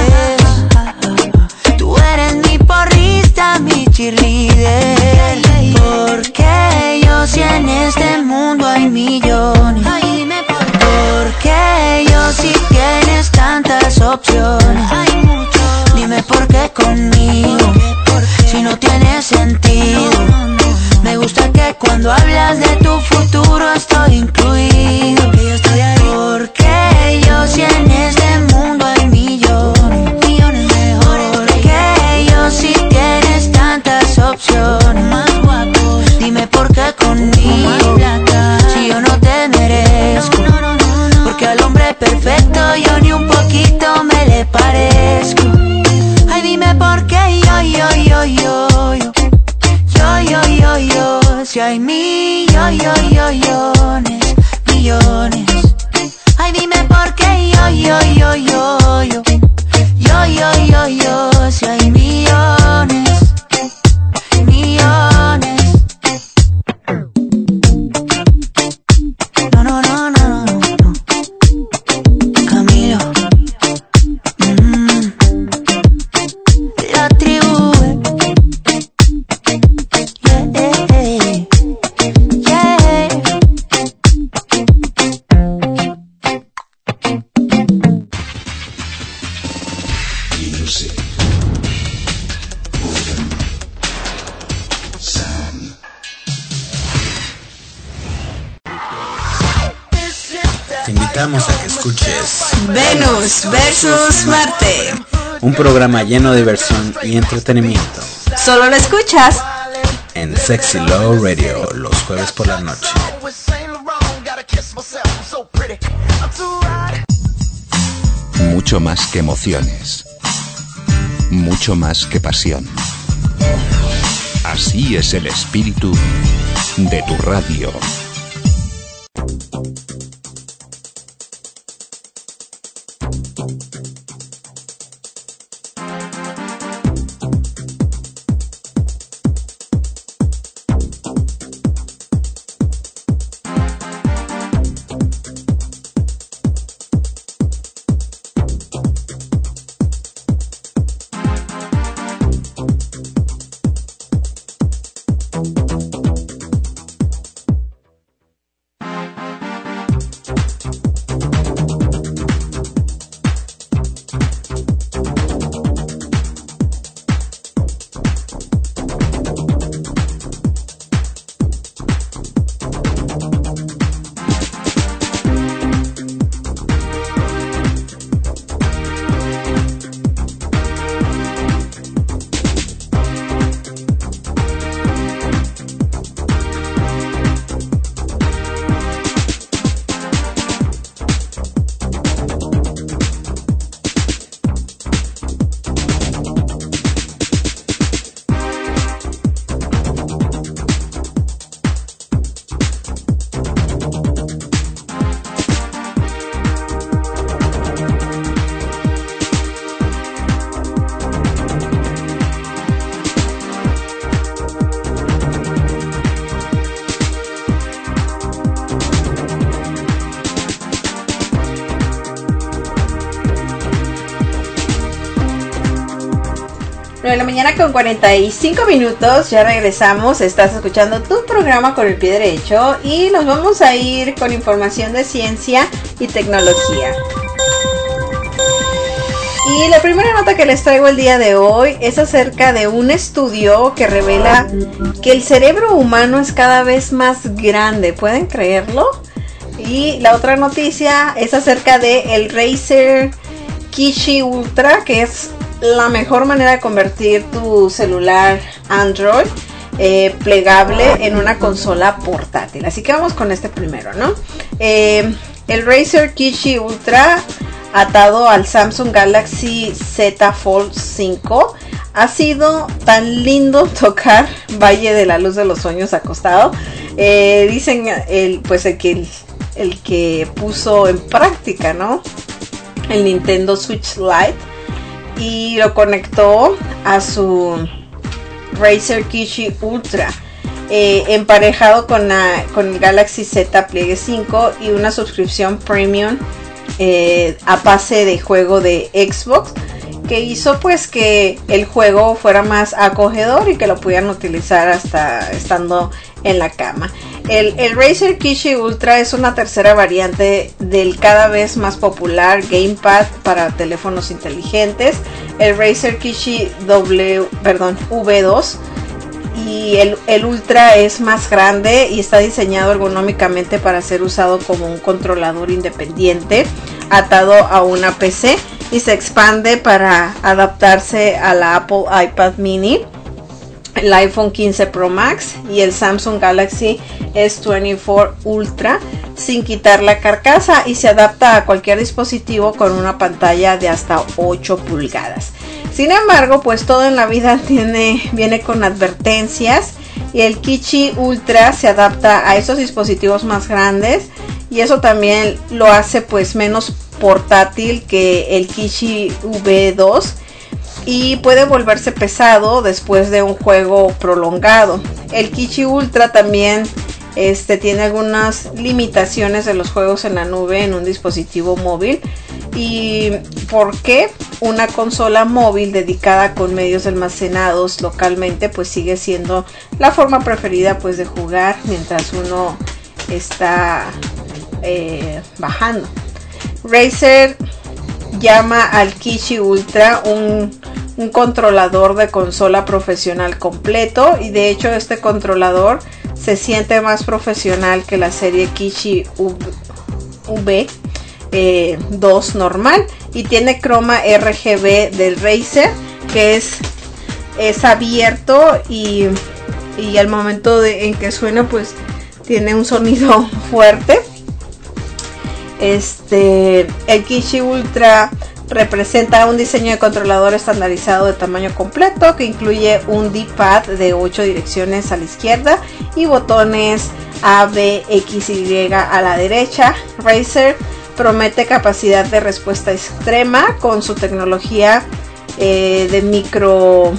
Tú eres mi porrista, mi cheerleader. Porque yo si en este mundo hay millones. Porque yo si tienes tantas opciones. Dime por qué conmigo, si no tiene sentido. Me gusta que cuando hablas de tu futuro estoy incluido. Porque yo si en este mundo hay millones. perfecto, yo ni un poquito me le parezco. Ay, dime por qué yo, yo, yo, yo, yo, yo, yo, yo, yo, si hay millones, millones. Ay, dime por qué yo, yo, yo, yo, yo, yo, yo, yo, yo, si hay millones, millones. No, no, no, no, no, no. Camilo. Mm. La tribu. Yeah, yeah, yeah. Music. Rhythm. Sound. Te invitamos a que escuches Venus versus Marte. un programa lleno de diversión y entretenimiento Solo lo escuchas en Sexy Love Radio los jueves por la noche. Mucho más que emociones. Mucho más que pasión. Así es el espíritu de tu radio. nueve de la mañana con cuarenta y cinco minutos, ya regresamos, estás escuchando tu programa Con el Pie Derecho y nos vamos a ir con información de ciencia y tecnología. Y la primera nota que les traigo el día de hoy es acerca de un estudio que revela que el cerebro humano es cada vez más grande, ¿pueden creerlo? Y la otra noticia es acerca de el Razer Kishi Ultra, que es la mejor manera de convertir tu celular Android eh, plegable en una consola portátil. Así que vamos con este primero, ¿no? Eh, el Razer Kishi Ultra, atado al Samsung Galaxy Z Fold cinco, ha sido tan lindo tocar Valle de la Luz de los Sueños acostado. Eh, dicen el, pues el que, el, el que puso en práctica, ¿no?, el Nintendo Switch Lite, y lo conectó a su Razer Kishi Ultra, eh, emparejado con, la, con el Galaxy Z Pliegue cinco y una suscripción premium eh, a base de juego de Xbox, que hizo pues que el juego fuera más acogedor y que lo pudieran utilizar hasta estando en la cama. El, el Razer Kishi Ultra es una tercera variante del cada vez más popular Gamepad para teléfonos inteligentes, el Razer Kishi W, perdón, V dos, y el, el Ultra es más grande y está diseñado ergonómicamente para ser usado como un controlador independiente atado a una P C, y se expande para adaptarse a la Apple iPad Mini. el iPhone quince Pro Max y el Samsung Galaxy S veinticuatro Ultra sin quitar la carcasa, y se adapta a cualquier dispositivo con una pantalla de hasta ocho pulgadas. Sin embargo, pues todo en la vida tiene, viene con advertencias, y el Kishi Ultra se adapta a esos dispositivos más grandes, y eso también lo hace pues menos portátil que el Kishi V dos, y puede volverse pesado después de un juego prolongado. El Kishi Ultra también este, tiene algunas limitaciones de los juegos en la nube en un dispositivo móvil. ¿Y por qué? Una consola móvil dedicada con medios almacenados localmente pues sigue siendo la forma preferida pues de jugar mientras uno está eh, bajando. Razer llama al Kishi Ultra un, un controlador de consola profesional completo, y de hecho este controlador se siente más profesional que la serie Kishi V eh, dos normal, y tiene croma R G B del Razer, que es, es abierto, y, y al momento de, en que suena pues tiene un sonido fuerte. Este, el Kishi Ultra representa un diseño de controlador estandarizado de tamaño completo que incluye un D-pad de ocho direcciones a la izquierda y botones A, B, X, Y a la derecha. Razer promete capacidad de respuesta extrema con su tecnología eh, de micro...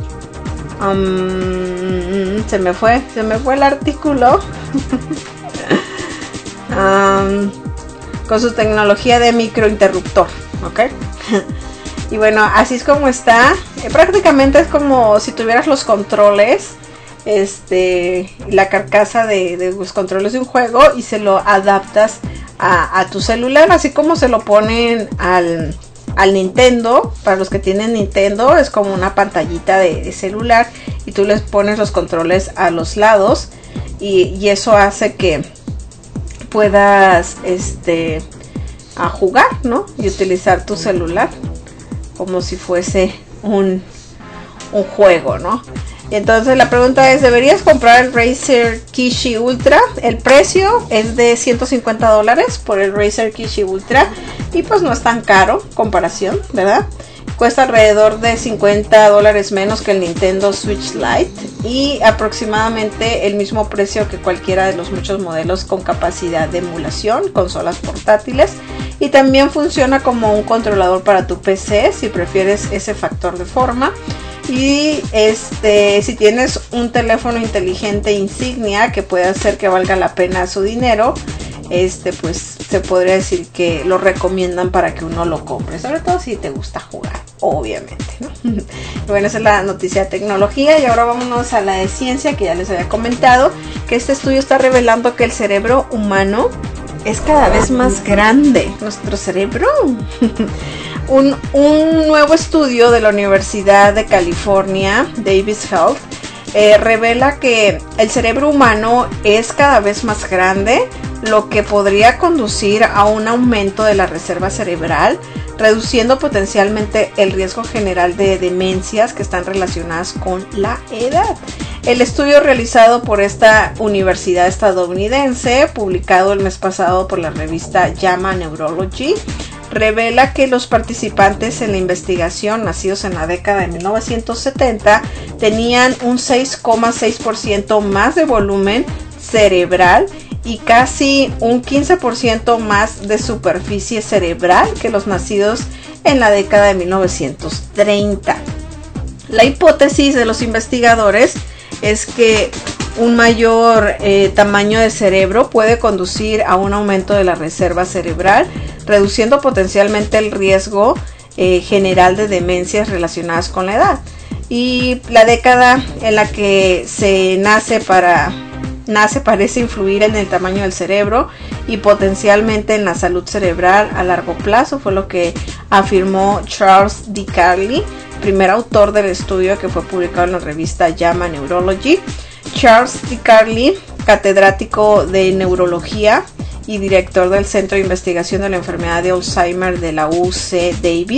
Um, se me fue, se me fue el artículo. um, con su tecnología de microinterruptor, ¿ok? Y bueno, así es como está. Eh, prácticamente es como si tuvieras los controles, este, la carcasa de, de los controles de un juego, y se lo adaptas a, a tu celular, así como se lo ponen al, al Nintendo. Para los que tienen Nintendo es como una pantallita de, de celular, y tú les pones los controles a los lados, y, y eso hace que puedas este a jugar, ¿no? Y utilizar tu celular como si fuese un, un juego, ¿no? Entonces la pregunta es, ¿deberías comprar el Razer Kishi Ultra? El precio es de ciento cincuenta dólares por el Razer Kishi Ultra, y pues no es tan caro comparación, ¿verdad? Cuesta alrededor de cincuenta dólares menos que el Nintendo Switch Lite, y aproximadamente el mismo precio que cualquiera de los muchos modelos con capacidad de emulación, consolas portátiles, y también funciona como un controlador para tu P C si prefieres ese factor de forma. Y este, si tienes un teléfono inteligente insignia que puede hacer que valga la pena su dinero, este pues se podría decir que lo recomiendan para que uno lo compre, sobre todo si te gusta jugar, obviamente, ¿no? Bueno, esa es la noticia de tecnología, y ahora vámonos a la de ciencia, que ya les había comentado que este estudio está revelando que el cerebro humano es cada vez más grande. Nuestro cerebro. un, un nuevo estudio de la Universidad de California, Davis Health, eh, revela que el cerebro humano es cada vez más grande, lo que podría conducir a un aumento de la reserva cerebral, reduciendo potencialmente el riesgo general de demencias que están relacionadas con la edad. El estudio realizado por esta universidad estadounidense, publicado el mes pasado por la revista JAMA Neurology, revela que los participantes en la investigación, nacidos en la década de mil novecientos setenta, tenían un seis coma seis por ciento más de volumen cerebral y casi un quince por ciento más de superficie cerebral que los nacidos en la década de mil novecientos treinta. La hipótesis de los investigadores es que un mayor eh, tamaño de cerebro puede conducir a un aumento de la reserva cerebral, reduciendo potencialmente el riesgo eh, general de demencias relacionadas con la edad. Y la década en la que se nace para nace parece influir en el tamaño del cerebro y potencialmente en la salud cerebral a largo plazo, fue lo que afirmó Charles DiCarli, primer autor del estudio que fue publicado en la revista JAMA Neurology. Charles DiCarli, catedrático de neurología y director del Centro de Investigación de la Enfermedad de Alzheimer de la U C Davis,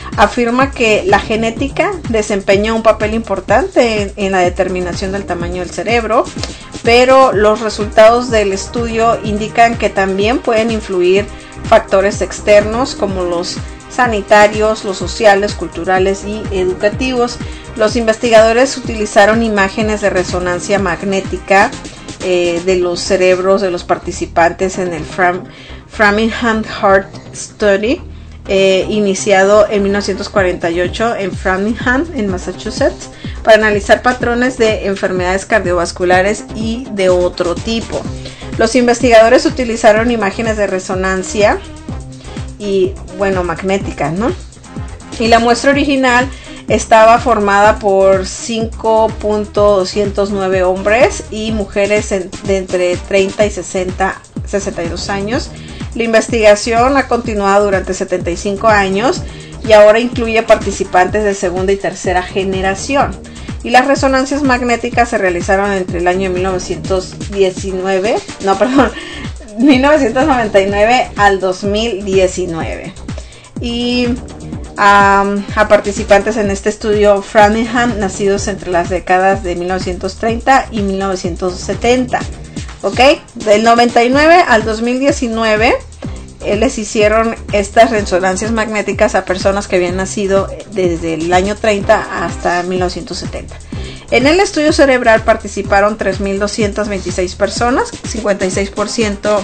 afirma que la genética desempeña un papel importante en, en la determinación del tamaño del cerebro, pero los resultados del estudio indican que también pueden influir factores externos como los sanitarios, los sociales, culturales y educativos. Los investigadores utilizaron imágenes de resonancia magnética eh, de los cerebros de los participantes en el Fram Framingham Heart Study, eh, iniciado en mil novecientos cuarenta y ocho en Framingham, en Massachusetts, para analizar patrones de enfermedades cardiovasculares y de otro tipo. Los investigadores utilizaron imágenes de resonancia y, bueno, magnéticas, ¿no? Y la muestra original estaba formada por cinco punto doscientos nueve hombres y mujeres en, de entre treinta y sesenta, sesenta y dos años. La investigación ha continuado durante setenta y cinco años y ahora incluye participantes de segunda y tercera generación. Y las resonancias magnéticas se realizaron entre el año mil novecientos diecinueve, no, perdón, mil novecientos noventa y nueve al dos mil diecinueve. Y um, a participantes en este estudio Framingham, nacidos entre las décadas de mil novecientos treinta y mil novecientos setenta. Ok, del noventa y nueve al dos mil diecinueve eh, les hicieron estas resonancias magnéticas a personas que habían nacido desde el año treinta hasta mil novecientos setenta. En el estudio cerebral participaron tres mil doscientas veintiséis personas, cincuenta y seis por ciento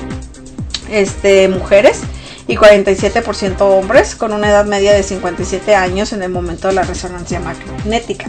este, mujeres y cuarenta y siete por ciento hombres, con una edad media de cincuenta y siete años en el momento de la resonancia magnética.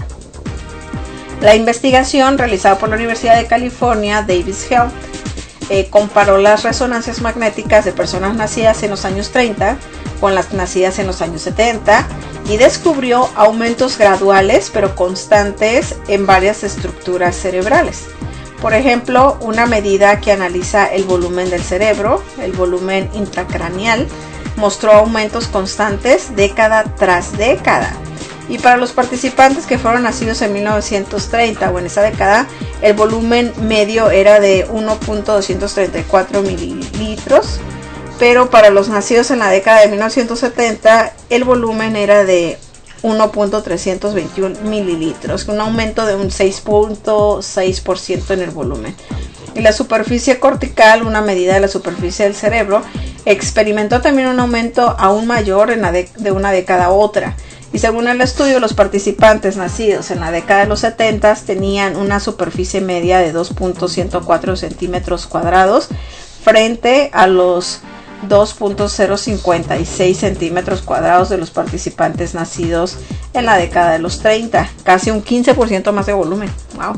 La investigación realizada por la Universidad de California, Davis Health, eh, comparó las resonancias magnéticas de personas nacidas en los años treinta con las nacidas en los años setenta y descubrió aumentos graduales pero constantes en varias estructuras cerebrales. Por ejemplo, una medida que analiza el volumen del cerebro, el volumen intracraneal, mostró aumentos constantes década tras década. Y para los participantes que fueron nacidos en mil novecientos treinta o en esa década, el volumen medio era de uno punto doscientos treinta y cuatro mililitros, pero para los nacidos en la década de mil novecientos setenta, el volumen era de uno punto trescientos veintiuno mililitros, un aumento de un seis punto seis por ciento en el volumen. Y la superficie cortical, una medida de la superficie del cerebro, experimentó también un aumento aún mayor en la de, de una década a otra. Y según el estudio, los participantes nacidos en la década de los setenta tenían una superficie media de dos punto ciento cuatro centímetros cuadrados frente a los dos punto cero cincuenta y seis centímetros cuadrados de los participantes nacidos en la década de los treinta, casi un quince por ciento más de volumen. Wow.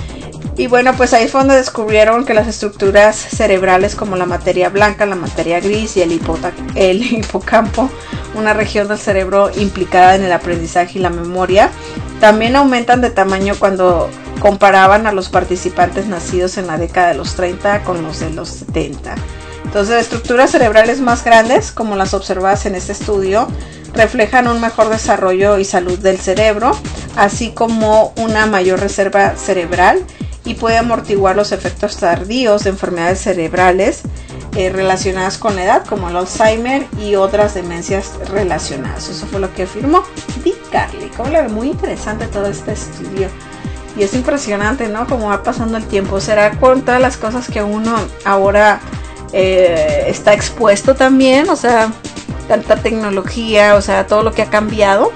Y bueno, pues ahí fue donde descubrieron que las estructuras cerebrales como la materia blanca, la materia gris y el, hipota- el hipocampo, una región del cerebro implicada en el aprendizaje y la memoria, también aumentan de tamaño cuando comparaban a los participantes nacidos en la década de los treinta con los de los setenta. Entonces, estructuras cerebrales más grandes, como las observadas en este estudio, reflejan un mejor desarrollo y salud del cerebro, así como una mayor reserva cerebral, y puede amortiguar los efectos tardíos de enfermedades cerebrales eh, relacionadas con la edad, como el Alzheimer y otras demencias relacionadas. Eso fue lo que afirmó Dick Garlick. Muy interesante todo este estudio. Y es impresionante, ¿no? Cómo va pasando el tiempo. Será con todas las cosas que uno ahora eh, está expuesto también. O sea, tanta tecnología, o sea, todo lo que ha cambiado.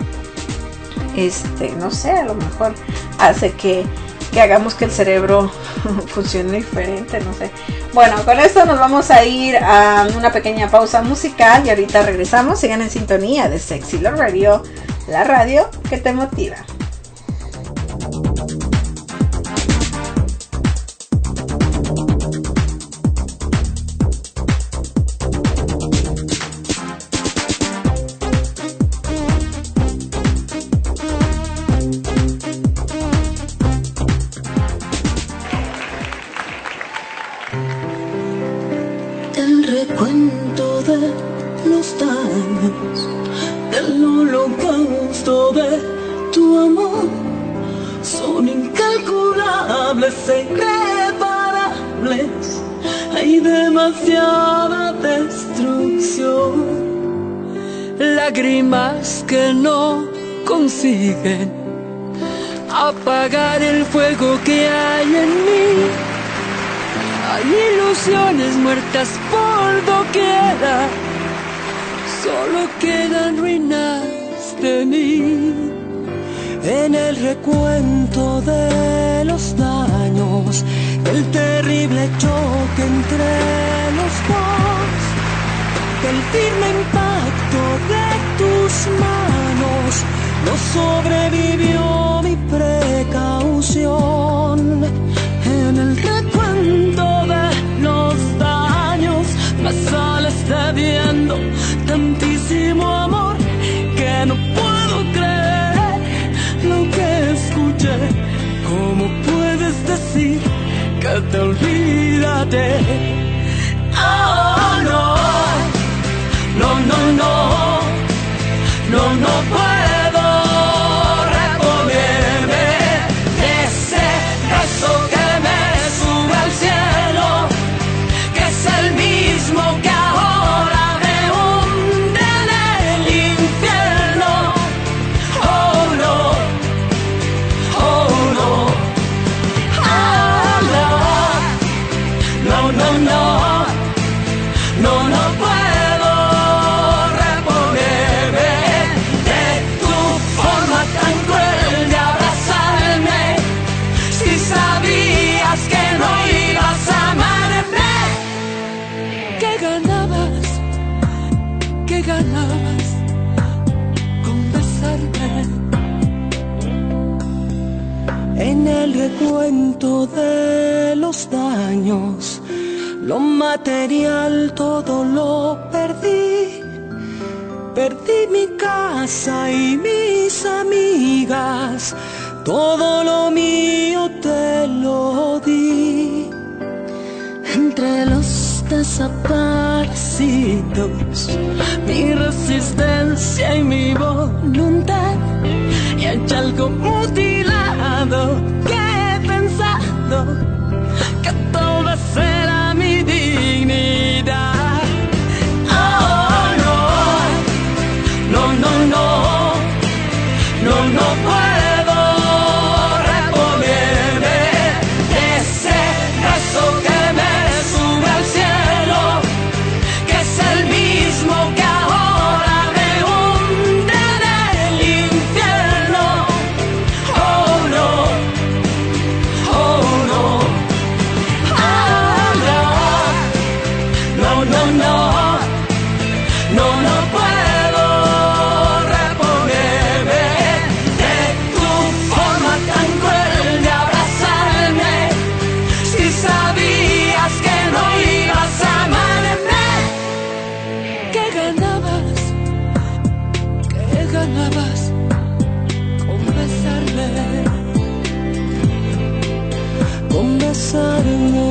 Este, no sé, a lo mejor hace que que hagamos que el cerebro funcione diferente, no sé. Bueno, con esto nos vamos a ir a una pequeña pausa musical y ahorita regresamos. Sigan en sintonía de Sexy Love Radio, la radio que te motiva. Recuento de los daños, del holocausto de tu amor, son incalculables e irreparables. Hay demasiada destrucción. lágrimas que no consiguen apagar el fuego que hay en mí. Hay ilusiones muertas por doquiera, solo quedan ruinas de mí. En el recuento de los daños, el terrible choque entre los dos, el firme impacto de tus manos, no sobrevivió mi precaución. En el recuento de los daños me sales debiendo tantísimo amor que no puedo creer lo que escuché. ¿Cómo puedes decir que te olvidaré? Oh, no, no, no, no, no, no puedo reponerme de ese beso que me sube al cielo, que es el mismo que ahora me hunde en el infierno. Oh, no, oh, no, oh, no, no, no, no, no, no puedo reponerme de tu forma tan cruel de abrazarme, si sabías que no ibas a amarme. ¿Qué ganabas? ¿Qué ganabas con besarme? En el recuento de los daños, lo material todo lo perdí. Perdí mi casa y mis amigas, todo lo mío te lo di. Entre los desaparecidos, mi resistencia y mi voluntad, y hay algo mutilado que he pensado que todo será mi dignidad. Oh, no, no, no, no, no, no puedo reponerme de ese beso que me sube al cielo, que es el mismo que ahora me hunde en el infierno. Oh, no, oh, no, no, no, no, no, no puedo reponerme de tu forma tan cruel de abrazarme, si sabías que no ibas a amarme. ¿Qué ganabas? ¿Qué ganabas con besarme? Con besarme.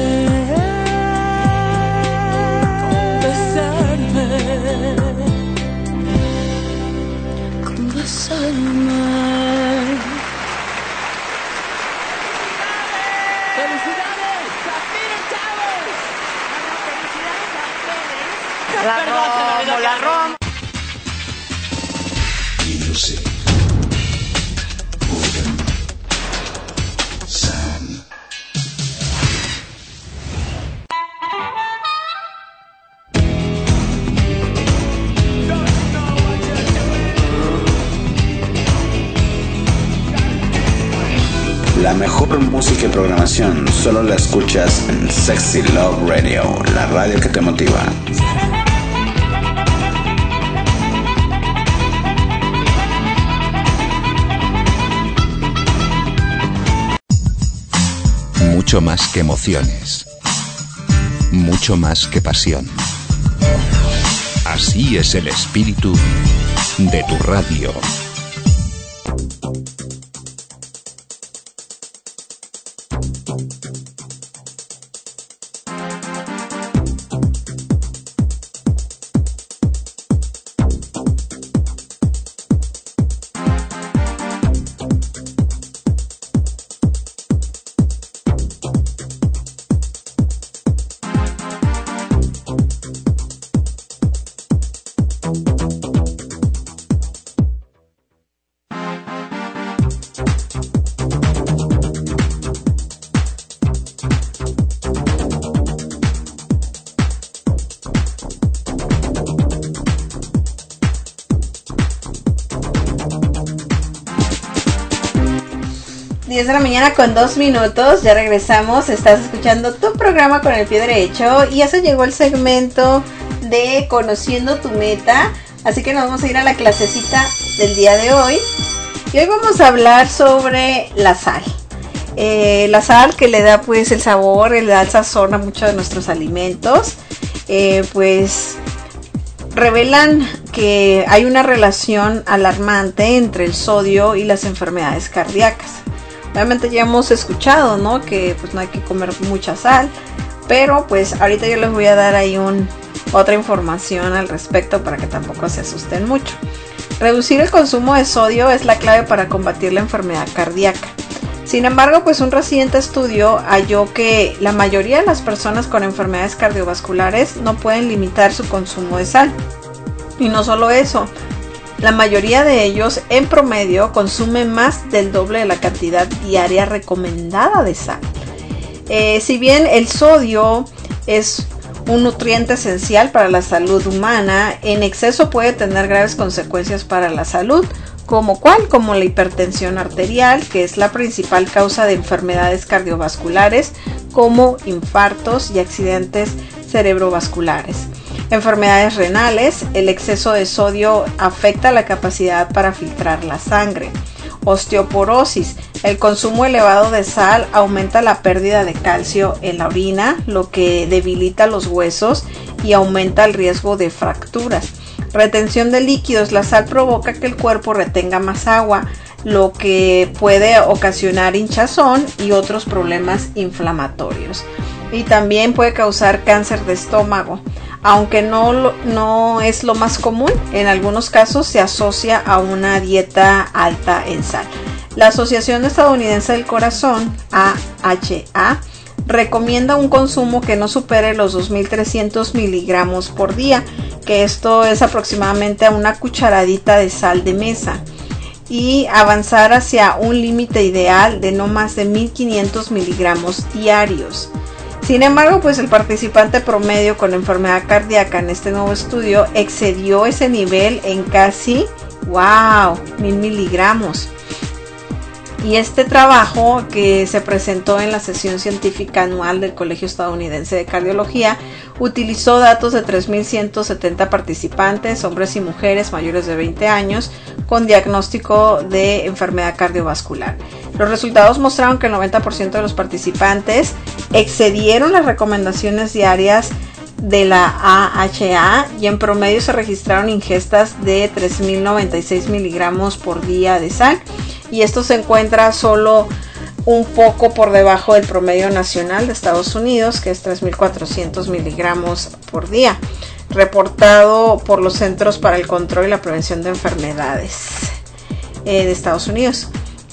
La romo, la romo. Music. Urban. Sound. La mejor música y programación solo la escuchas en Sexy Love Radio, la radio que te motiva. Mucho más que emociones. Mucho más que pasión. Así es el espíritu de tu radio. diez de la mañana con dos minutos, ya regresamos, estás escuchando tu programa Con el Pie Derecho y eso llegó el segmento de Conociendo tu Meta, así que nos vamos a ir a la clasecita del día de hoy y hoy vamos a hablar sobre la sal. Eh, la sal que le da pues el sabor, le da el sazón a muchos de nuestros alimentos, eh, pues revelan que hay una relación alarmante entre el sodio y las enfermedades cardíacas. Obviamente ya hemos escuchado, ¿no?, que pues no hay que comer mucha sal, pero pues ahorita yo les voy a dar ahí un, otra información al respecto para que tampoco se asusten mucho. Reducir el consumo de sodio es la clave para combatir la enfermedad cardíaca. Sin embargo, pues un reciente estudio halló que la mayoría de las personas con enfermedades cardiovasculares no pueden limitar su consumo de sal. Y no solo eso, la mayoría de ellos en promedio consumen más del doble de la cantidad diaria recomendada de sal. Eh, si bien el sodio es un nutriente esencial para la salud humana, en exceso puede tener graves consecuencias para la salud, como cuál, como la hipertensión arterial, que es la principal causa de enfermedades cardiovasculares como infartos y accidentes cerebrovasculares. Enfermedades renales, el exceso de sodio afecta la capacidad para filtrar la sangre. Osteoporosis, el consumo elevado de sal aumenta la pérdida de calcio en la orina, lo que debilita los huesos y aumenta el riesgo de fracturas. Retención de líquidos, la sal provoca que el cuerpo retenga más agua, lo que puede ocasionar hinchazón y otros problemas inflamatorios. Y también puede causar cáncer de estómago. Aunque no, no es lo más común, en algunos casos se asocia a una dieta alta en sal. La Asociación Estadounidense del Corazón, A H A, recomienda un consumo que no supere los dos mil trescientos miligramos por día, que esto es aproximadamente una cucharadita de sal de mesa, y avanzar hacia un límite ideal de no más de mil quinientos miligramos diarios. Sin embargo, pues el participante promedio con enfermedad cardíaca en este nuevo estudio excedió ese nivel en casi, wow, mil miligramos. Y este trabajo, que se presentó en la sesión científica anual del Colegio Estadounidense de Cardiología, utilizó datos de tres mil ciento setenta participantes, hombres y mujeres mayores de veinte años, con diagnóstico de enfermedad cardiovascular. Los resultados mostraron que el noventa por ciento de los participantes excedieron las recomendaciones diarias de la A H A y en promedio se registraron ingestas de tres mil noventa y seis miligramos por día de sal, y esto se encuentra solo un poco por debajo del promedio nacional de Estados Unidos, que es tres mil cuatrocientos miligramos por día, reportado por los Centros para el Control y la Prevención de Enfermedades eh, de Estados Unidos.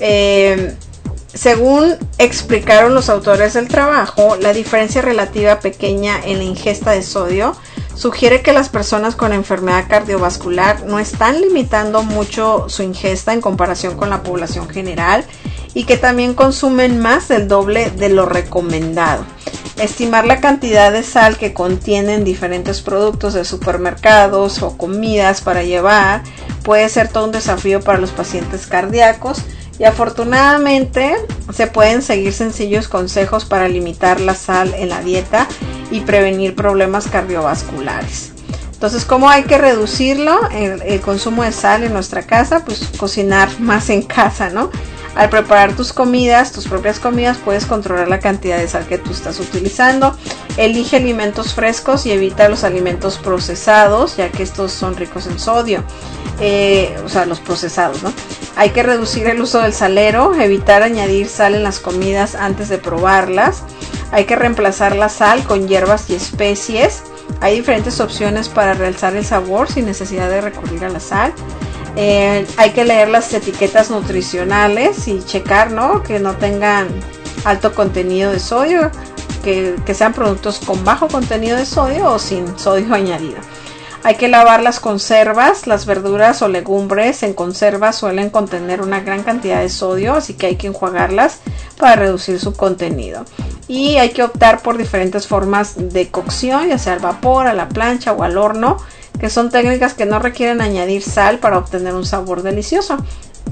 Eh, según explicaron los autores del trabajo, la diferencia relativa pequeña en la ingesta de sodio sugiere que las personas con enfermedad cardiovascular no están limitando mucho su ingesta en comparación con la población general y que también consumen más del doble de lo recomendado. Estimar la cantidad de sal que contienen diferentes productos de supermercados o comidas para llevar puede ser todo un desafío para los pacientes cardíacos, y afortunadamente se pueden seguir sencillos consejos para limitar la sal en la dieta y prevenir problemas cardiovasculares. Entonces, ¿cómo hay que reducirlo? El, el consumo de sal en nuestra casa, pues cocinar más en casa, ¿no? Al preparar tus comidas, tus propias comidas, puedes controlar la cantidad de sal que tú estás utilizando. Elige alimentos frescos y evita los alimentos procesados, ya que estos son ricos en sodio. Eh, o sea, los procesados, ¿no? Hay que reducir el uso del salero, evitar añadir sal en las comidas antes de probarlas. Hay que reemplazar la sal con hierbas y especies. Hay diferentes opciones para realzar el sabor sin necesidad de recurrir a la sal. Eh, hay que leer las etiquetas nutricionales y checar, ¿no?, que no tengan alto contenido de sodio, que, que sean productos con bajo contenido de sodio o sin sodio añadido. Hay que lavar las conservas. Las verduras o legumbres en conserva suelen contener una gran cantidad de sodio, así que hay que enjuagarlas para reducir su contenido. Y hay que optar por diferentes formas de cocción, ya sea al vapor, a la plancha o al horno, que son técnicas que no requieren añadir sal para obtener un sabor delicioso.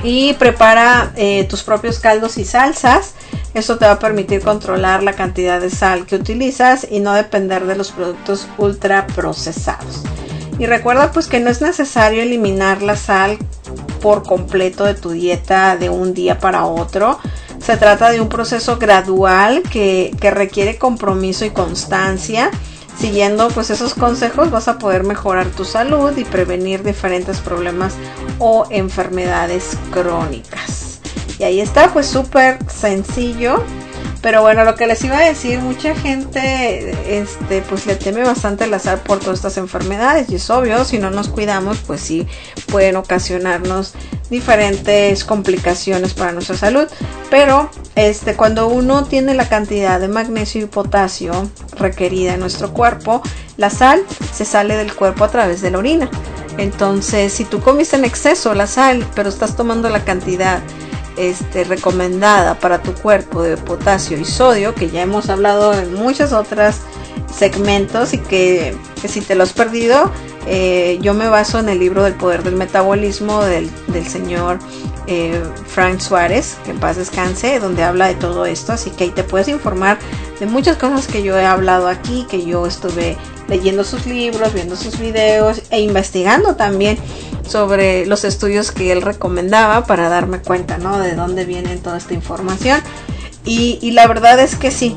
Y prepara eh, tus propios caldos y salsas. Esto te va a permitir controlar la cantidad de sal que utilizas y no depender de los productos ultra procesados. Y recuerda pues que no es necesario eliminar la sal por completo de tu dieta de un día para otro. Se trata de un proceso gradual que, que requiere compromiso y constancia. Siguiendo pues esos consejos vas a poder mejorar tu salud y prevenir diferentes problemas o enfermedades crónicas. Y ahí está, pues súper sencillo. Pero bueno, lo que les iba a decir, mucha gente este, pues le teme bastante la sal por todas estas enfermedades. Y es obvio, si no nos cuidamos, pues sí pueden ocasionarnos diferentes complicaciones para nuestra salud. Pero este, cuando uno tiene la cantidad de magnesio y potasio requerida en nuestro cuerpo, la sal se sale del cuerpo a través de la orina. Entonces, si tú comiste en exceso la sal, pero estás tomando la cantidad Este, recomendada para tu cuerpo de potasio y sodio, que ya hemos hablado en muchos otros segmentos y que, que si te lo has perdido, eh, yo me baso en el libro del poder del metabolismo del, del señor eh, Frank Suárez, que en paz descanse, donde habla de todo esto, así que ahí te puedes informar de muchas cosas que yo he hablado aquí, que yo estuve leyendo sus libros, viendo sus videos e investigando también sobre los estudios que él recomendaba para darme cuenta, ¿no?, de dónde viene toda esta información. Y, y la verdad es que sí,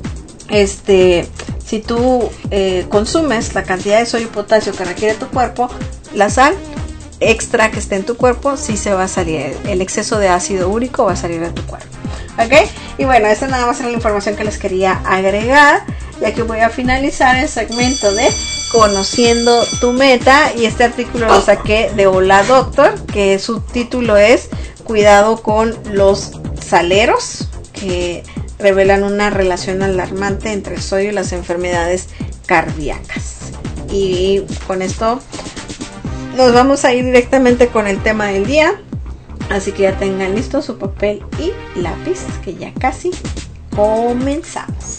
este, si tú eh, consumes la cantidad de sodio y potasio que requiere tu cuerpo, la sal extra que esté en tu cuerpo sí se va a salir, el exceso de ácido úrico va a salir de tu cuerpo, ¿ok? Y bueno, esta nada más era la información que les quería agregar, ya que voy a finalizar el segmento de Conociendo tu Meta, y este artículo lo saqué de Hola Doctor, que su título es Cuidado con los saleros, que revelan una relación alarmante entre el sodio y las enfermedades cardíacas. Y con esto nos vamos a ir directamente con el tema del día, así que ya tengan listo su papel y lápiz, que ya casi comenzamos.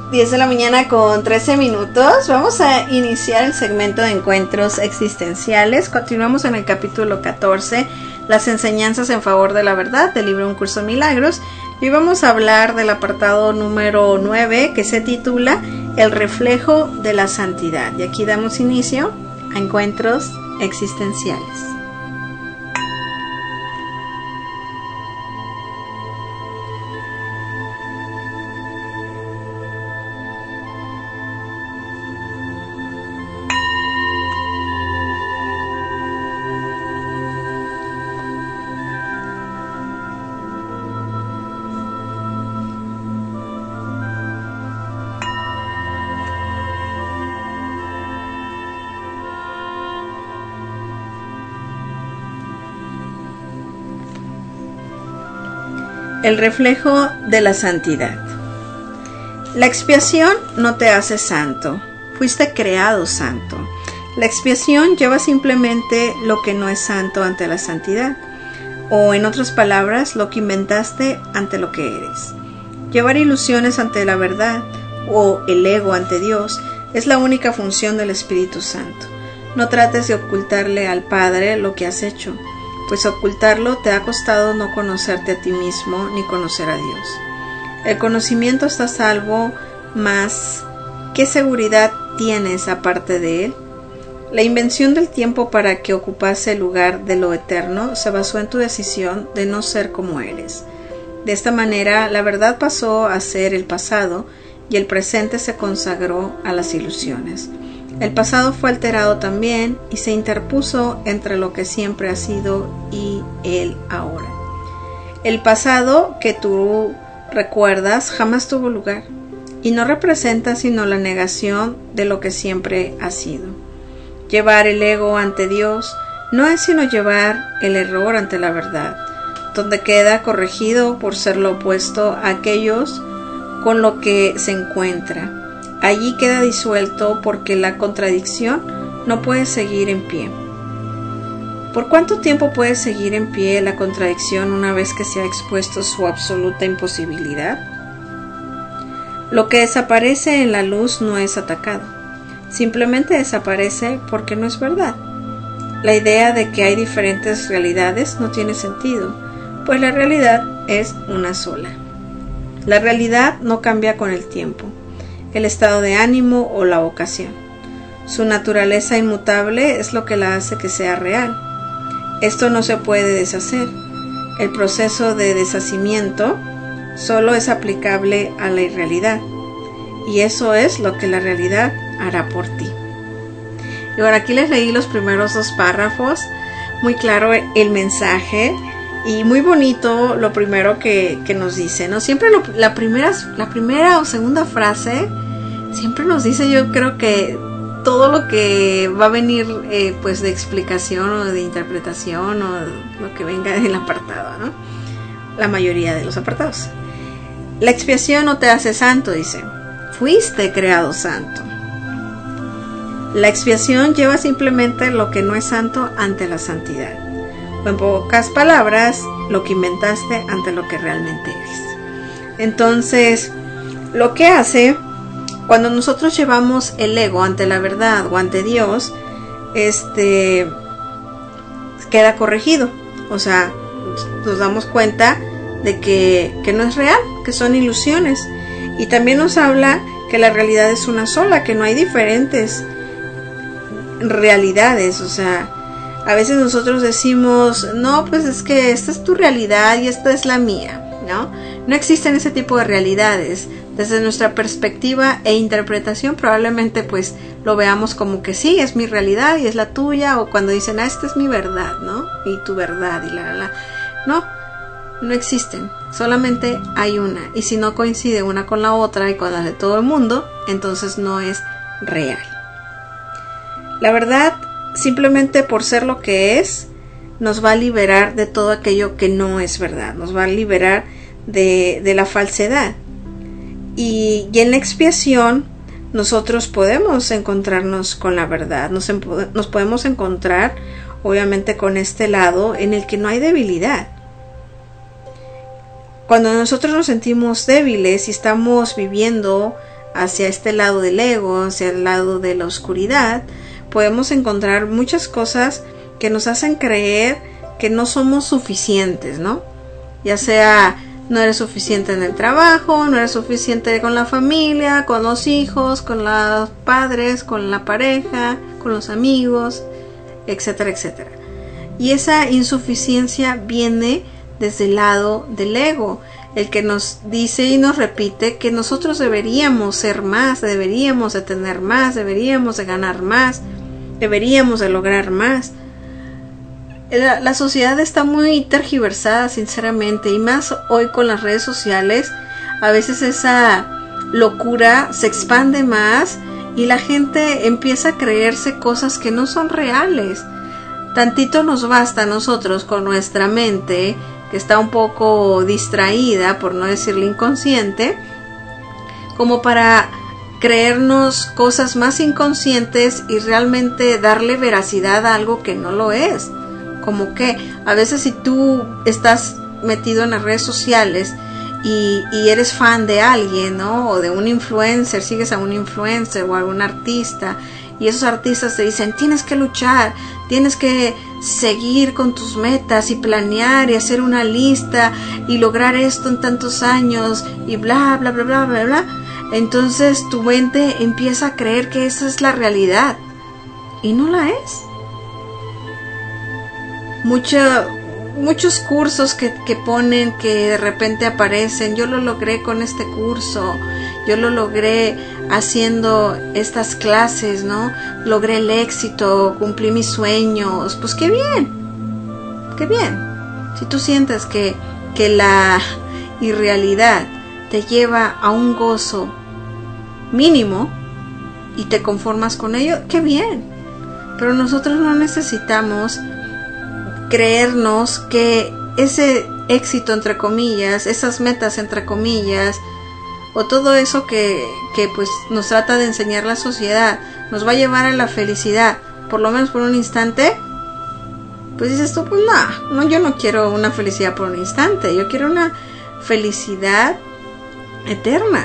diez de la mañana con trece minutos. Vamos a iniciar el segmento de encuentros existenciales. Continuamos en el capítulo catorce, las enseñanzas en favor de la verdad, del libro Un Curso de Milagros. Y hoy vamos a hablar del apartado número nueve, que se titula El reflejo de la santidad. Y aquí damos inicio a encuentros existenciales. El reflejo de la santidad. La expiación no te hace santo, fuiste creado santo. La expiación lleva simplemente lo que no es santo ante la santidad, o en otras palabras, lo que inventaste ante lo que eres. Llevar ilusiones ante la verdad, o el ego ante Dios, es la única función del Espíritu Santo. No trates de ocultarle al Padre lo que has hecho, pues ocultarlo te ha costado no conocerte a ti mismo ni conocer a Dios. El conocimiento está a salvo, mas ¿qué seguridad tienes aparte de él? La invención del tiempo para que ocupase el lugar de lo eterno se basó en tu decisión de no ser como eres. De esta manera, la verdad pasó a ser el pasado y el presente se consagró a las ilusiones. El pasado fue alterado también y se interpuso entre lo que siempre ha sido y el ahora. El pasado que tú recuerdas jamás tuvo lugar y no representa sino la negación de lo que siempre ha sido. Llevar el ego ante Dios no es sino llevar el error ante la verdad, donde queda corregido por ser lo opuesto a aquellos con lo que se encuentra. Allí queda disuelto porque la contradicción no puede seguir en pie. ¿Por cuánto tiempo puede seguir en pie la contradicción una vez que se ha expuesto su absoluta imposibilidad? Lo que desaparece en la luz no es atacado, simplemente desaparece porque no es verdad. La idea de que hay diferentes realidades no tiene sentido, pues la realidad es una sola. La realidad no cambia con el tiempo, el estado de ánimo o la ocasión. Su naturaleza inmutable es lo que la hace que sea real. Esto no se puede deshacer. El proceso de deshacimiento solo es aplicable a la irrealidad, y eso es lo que la realidad hará por ti. Y ahora aquí les leí los primeros dos párrafos, muy claro el mensaje y muy bonito lo primero que, que nos dice, ¿no? Siempre lo, la, primera, la primera o segunda frase siempre nos dice, yo creo que todo lo que va a venir eh, pues de explicación o de interpretación o lo que venga del apartado, ¿no? La mayoría de los apartados. La expiación no te hace santo, dice. Fuiste creado santo. La expiación lleva simplemente lo que no es santo ante la santidad. O en pocas palabras, lo que inventaste ante lo que realmente eres. Entonces, lo que hace cuando nosotros llevamos el ego ante la verdad o ante Dios, este queda corregido. O sea, nos damos cuenta de que, que no es real, que son ilusiones. Y también nos habla que la realidad es una sola, que no hay diferentes realidades. O sea, a veces nosotros decimos, no, pues es que esta es tu realidad y esta es la mía, ¿no? No existen ese tipo de realidades. Desde nuestra perspectiva e interpretación probablemente pues lo veamos como que sí, es mi realidad y es la tuya, o cuando dicen, ah, esta es mi verdad, ¿no? Y tu verdad y la, la, la. No, no existen, solamente hay una, y si no coincide una con la otra y con la de todo el mundo, entonces no es real. La verdad, simplemente por ser lo que es, nos va a liberar de todo aquello que no es verdad, nos va a liberar de, de la falsedad. Y, y en la expiación nosotros podemos encontrarnos con la verdad, nos, nos podemos encontrar obviamente con este lado en el que no hay debilidad. Cuando nosotros nos sentimos débiles y estamos viviendo hacia este lado del ego, hacia el lado de la oscuridad, podemos encontrar muchas cosas que nos hacen creer que no somos suficientes, ¿no? Ya sea no eres suficiente en el trabajo, no eres suficiente con la familia, con los hijos, con los padres, con la pareja, con los amigos, etcétera, etcétera. Y esa insuficiencia viene desde el lado del ego, el que nos dice y nos repite que nosotros deberíamos ser más, deberíamos de tener más, deberíamos de ganar más, deberíamos de lograr más. La, la sociedad está muy tergiversada, sinceramente, y más hoy con las redes sociales. A veces esa locura se expande más y la gente empieza a creerse cosas que no son reales. Tantito nos basta a nosotros con nuestra mente, que está un poco distraída, por no decirle inconsciente, como para creernos cosas más inconscientes y realmente darle veracidad a algo que no lo es. Como que a veces si tú estás metido en las redes sociales y, y eres fan de alguien, ¿no? O de un influencer, sigues a un influencer o a algún artista, y esos artistas te dicen, tienes que luchar, tienes que seguir con tus metas y planear y hacer una lista y lograr esto en tantos años y bla, bla, bla, bla, bla, bla. Entonces tu mente empieza a creer que esa es la realidad y no la es. Mucho, muchos cursos que, que ponen, que de repente aparecen, yo lo logré con este curso, yo lo logré haciendo estas clases, ¿no? Logré el éxito, cumplí mis sueños. Pues qué bien, qué bien. Si tú sientes que, que la irrealidad te lleva a un gozo mínimo y te conformas con ello, qué bien. Pero nosotros no necesitamos creernos que ese éxito, entre comillas, esas metas, entre comillas, o todo eso que, que pues nos trata de enseñar la sociedad, nos va a llevar a la felicidad, por lo menos por un instante. Pues dices tú, pues no, no, yo no quiero una felicidad por un instante, yo quiero una felicidad eterna.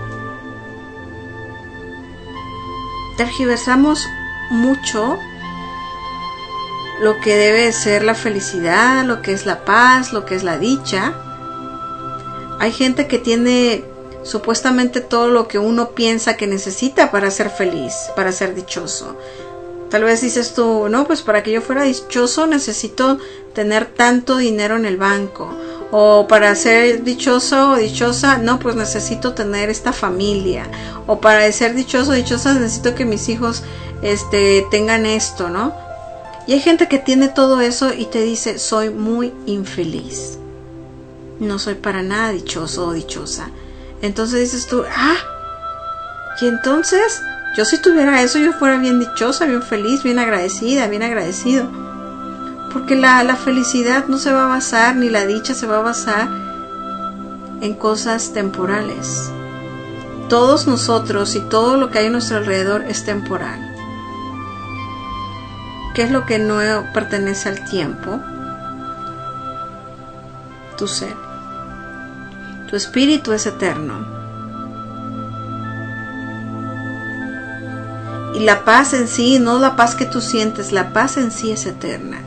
Tergiversamos mucho lo que debe ser la felicidad, lo que es la paz, lo que es la dicha. Hay gente que tiene supuestamente todo lo que uno piensa que necesita para ser feliz, para ser dichoso. Tal vez dices tú, no, pues para que yo fuera dichoso necesito tener tanto dinero en el banco. O para ser dichoso o dichosa, no, pues necesito tener esta familia. O para ser dichoso o dichosa necesito que mis hijos este, tengan esto, ¿no? Y hay gente que tiene todo eso y te dice, soy muy infeliz. No soy para nada dichoso o dichosa. Entonces dices tú, ah, y entonces, yo si tuviera eso, yo fuera bien dichosa, bien feliz, bien agradecida, bien agradecido. Porque la, la felicidad no se va a basar, ni la dicha se va a basar en cosas temporales. Todos nosotros y todo lo que hay a nuestro alrededor es temporal. ¿Qué es lo que no pertenece al tiempo? Tu ser. Tu espíritu es eterno. Y la paz en sí, no la paz que tú sientes, la paz en sí es eterna.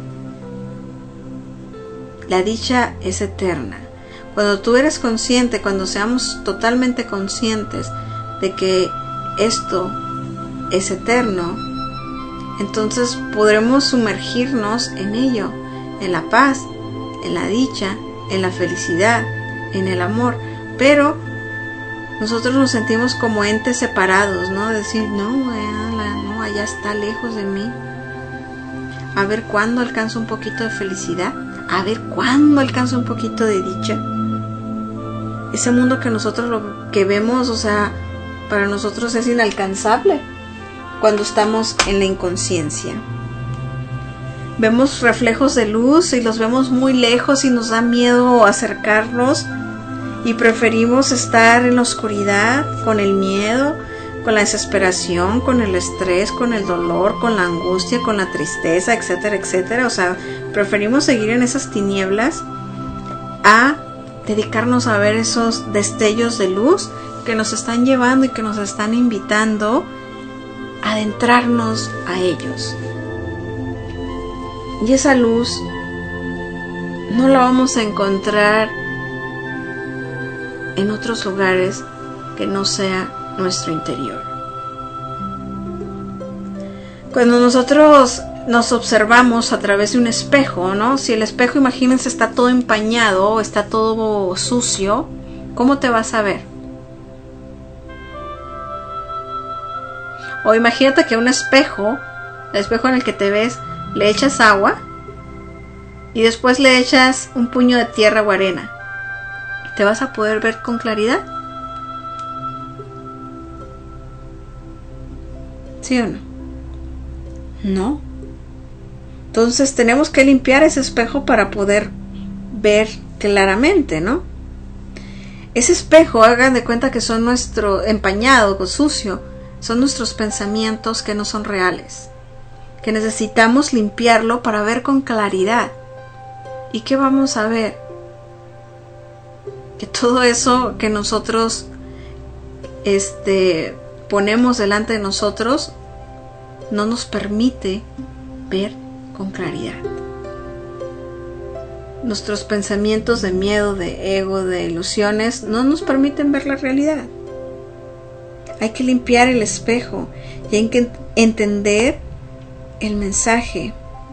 La dicha es eterna. Cuando tú eres consciente, cuando seamos totalmente conscientes de que esto es eterno, entonces podremos sumergirnos en ello, en la paz, en la dicha, en la felicidad, en el amor. Pero nosotros nos sentimos como entes separados, ¿no? Decir, no, no, allá está lejos de mí. A ver cuándo alcanzo un poquito de felicidad, a ver cuándo alcanzo un poquito de dicha. Ese mundo que nosotros lo que vemos, o sea, para nosotros es inalcanzable cuando estamos en la inconsciencia. Vemos reflejos de luz y los vemos muy lejos y nos da miedo acercarnos y preferimos estar en la oscuridad con el miedo, con la desesperación, con el estrés, con el dolor, con la angustia, con la tristeza, etcétera, etcétera. O sea, preferimos seguir en esas tinieblas a dedicarnos a ver esos destellos de luz que nos están llevando y que nos están invitando a adentrarnos a ellos. Y esa luz no la vamos a encontrar en otros lugares que no sea nuestro interior. Cuando nosotros nos observamos a través de un espejo, ¿no? Si el espejo, imagínense, está todo empañado, está todo sucio, ¿cómo te vas a ver? O imagínate que un espejo, el espejo en el que te ves, le echas agua y después le echas un puño de tierra o arena. ¿Te vas a poder ver con claridad? ¿Sí o no? No. Entonces tenemos que limpiar ese espejo para poder ver claramente, ¿no? Ese espejo, hagan de cuenta que son nuestro empañado, sucio, son nuestros pensamientos que no son reales, que necesitamos limpiarlo para ver con claridad. ¿Y qué vamos a ver? Que todo eso que nosotros este, ponemos delante de nosotros no nos permite ver con claridad. Nuestros pensamientos de miedo, de ego, de ilusiones no nos permiten ver la realidad. Hay que limpiar el espejo y hay que entender el mensaje.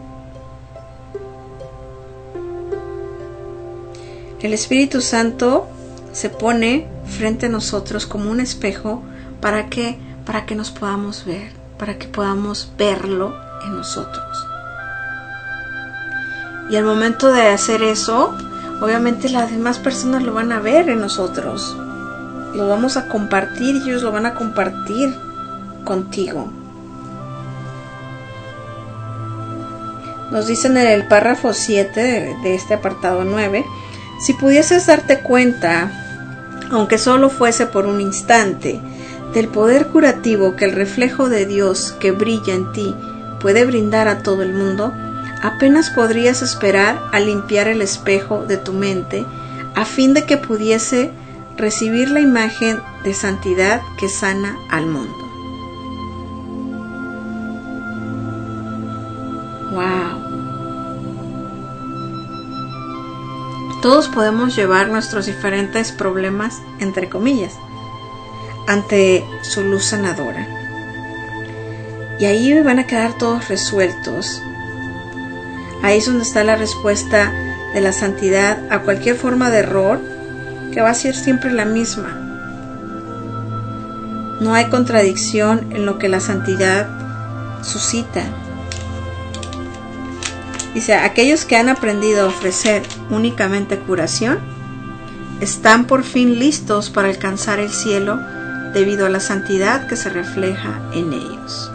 El Espíritu Santo se pone frente a nosotros como un espejo para que, para que nos podamos ver, para que podamos verlo en nosotros. Y al momento de hacer eso, obviamente las demás personas lo van a ver en nosotros. Lo vamos a compartir y ellos lo van a compartir contigo. Nos dicen en el párrafo siete de, de este apartado nueve, si pudieses darte cuenta, aunque solo fuese por un instante, del poder curativo que el reflejo de Dios que brilla en ti puede brindar a todo el mundo, apenas podrías esperar a limpiar el espejo de tu mente a fin de que pudiese recibir la imagen de santidad que sana al mundo. ¡Wow! Todos podemos llevar nuestros diferentes problemas, entre comillas, ante su luz sanadora. Y ahí van a quedar todos resueltos. Ahí es donde está la respuesta de la santidad a cualquier forma de error, que va a ser siempre la misma. No hay contradicción en lo que la santidad suscita. Dice, aquellos que han aprendido a ofrecer únicamente curación, están por fin listos para alcanzar el cielo debido a la santidad que se refleja en ellos.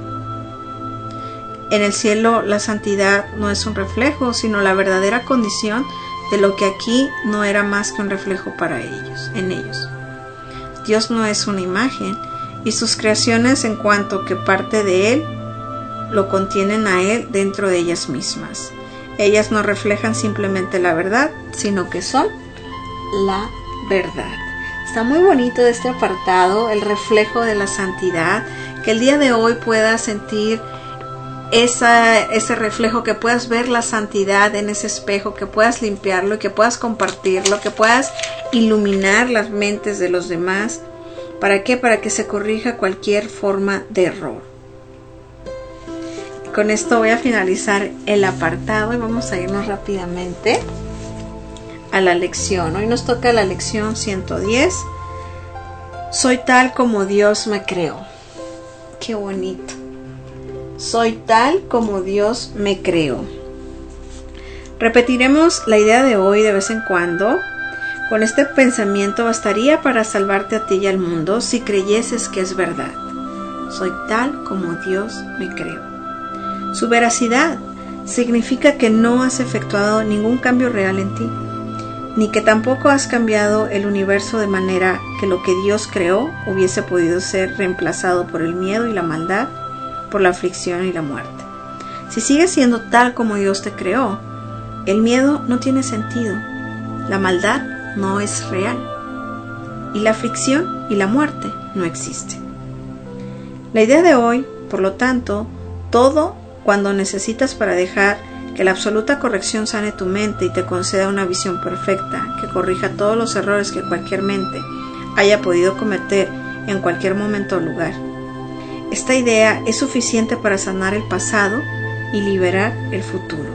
En el cielo la santidad no es un reflejo, sino la verdadera condición de lo que aquí no era más que un reflejo para ellos, en ellos. Dios no es una imagen y sus creaciones, en cuanto que parte de Él, lo contienen a Él dentro de ellas mismas. Ellas no reflejan simplemente la verdad, sino que son la verdad. Está muy bonito este apartado, el reflejo de la santidad, que el día de hoy puedas sentir esa, ese reflejo, que puedas ver la santidad en ese espejo, que puedas limpiarlo, que puedas compartirlo, que puedas iluminar las mentes de los demás. ¿Para qué? Para que se corrija cualquier forma de error. Con esto voy a finalizar el apartado y vamos a irnos rápidamente a la lección. Hoy nos toca la lección ciento diez. Soy tal como Dios me creó. Qué bonito. Soy tal como Dios me creó. Repetiremos la idea de hoy de vez en cuando. Con este pensamiento bastaría para salvarte a ti y al mundo si creyeses que es verdad. Soy tal como Dios me creó. Su veracidad significa que no has efectuado ningún cambio real en ti, ni que tampoco has cambiado el universo de manera que lo que Dios creó hubiese podido ser reemplazado por el miedo y la maldad, por la aflicción y la muerte. Si sigues siendo tal como Dios te creó, el miedo no tiene sentido, la maldad no es real. Y la aflicción y la muerte no existen. La idea de hoy, por lo tanto, todo cuando necesitas para dejar que la absoluta corrección sane tu mente y te conceda una visión perfecta que corrija todos los errores que cualquier mente haya podido cometer en cualquier momento o lugar. Esta idea es suficiente para sanar el pasado y liberar el futuro.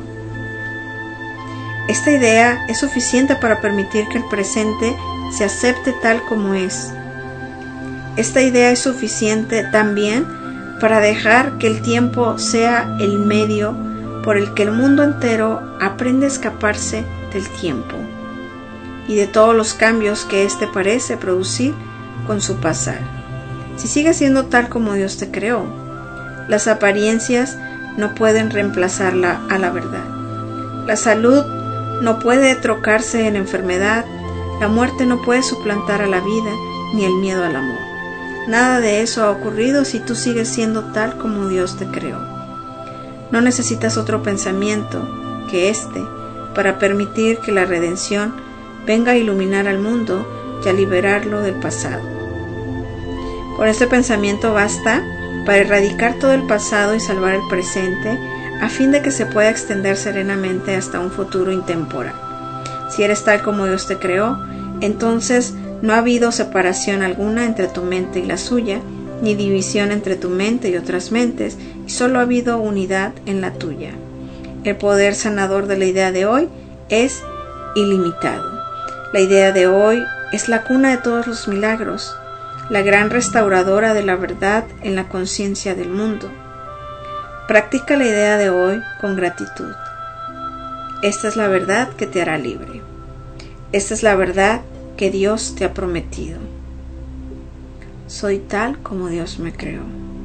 Esta idea es suficiente para permitir que el presente se acepte tal como es. Esta idea es suficiente también para dejar que el tiempo sea el medio por el que el mundo entero aprende a escaparse del tiempo y de todos los cambios que éste parece producir con su pasar. Si sigue siendo tal como Dios te creó, las apariencias no pueden reemplazarla a la verdad. La salud no puede trocarse en enfermedad, la muerte no puede suplantar a la vida, ni el miedo al amor. Nada de eso ha ocurrido si tú sigues siendo tal como Dios te creó. No necesitas otro pensamiento que este para permitir que la redención venga a iluminar al mundo y a liberarlo del pasado. Con este pensamiento basta para erradicar todo el pasado y salvar el presente, a fin de que se pueda extender serenamente hasta un futuro intemporal. Si eres tal como Dios te creó, entonces no ha habido separación alguna entre tu mente y la suya, ni división entre tu mente y otras mentes, y solo ha habido unidad en la tuya. El poder sanador de la idea de hoy es ilimitado. La idea de hoy es la cuna de todos los milagros, la gran restauradora de la verdad en la conciencia del mundo. Practica la idea de hoy con gratitud. Esta es la verdad que te hará libre. Esta es la verdad que Dios te ha prometido. Soy tal como Dios me creó.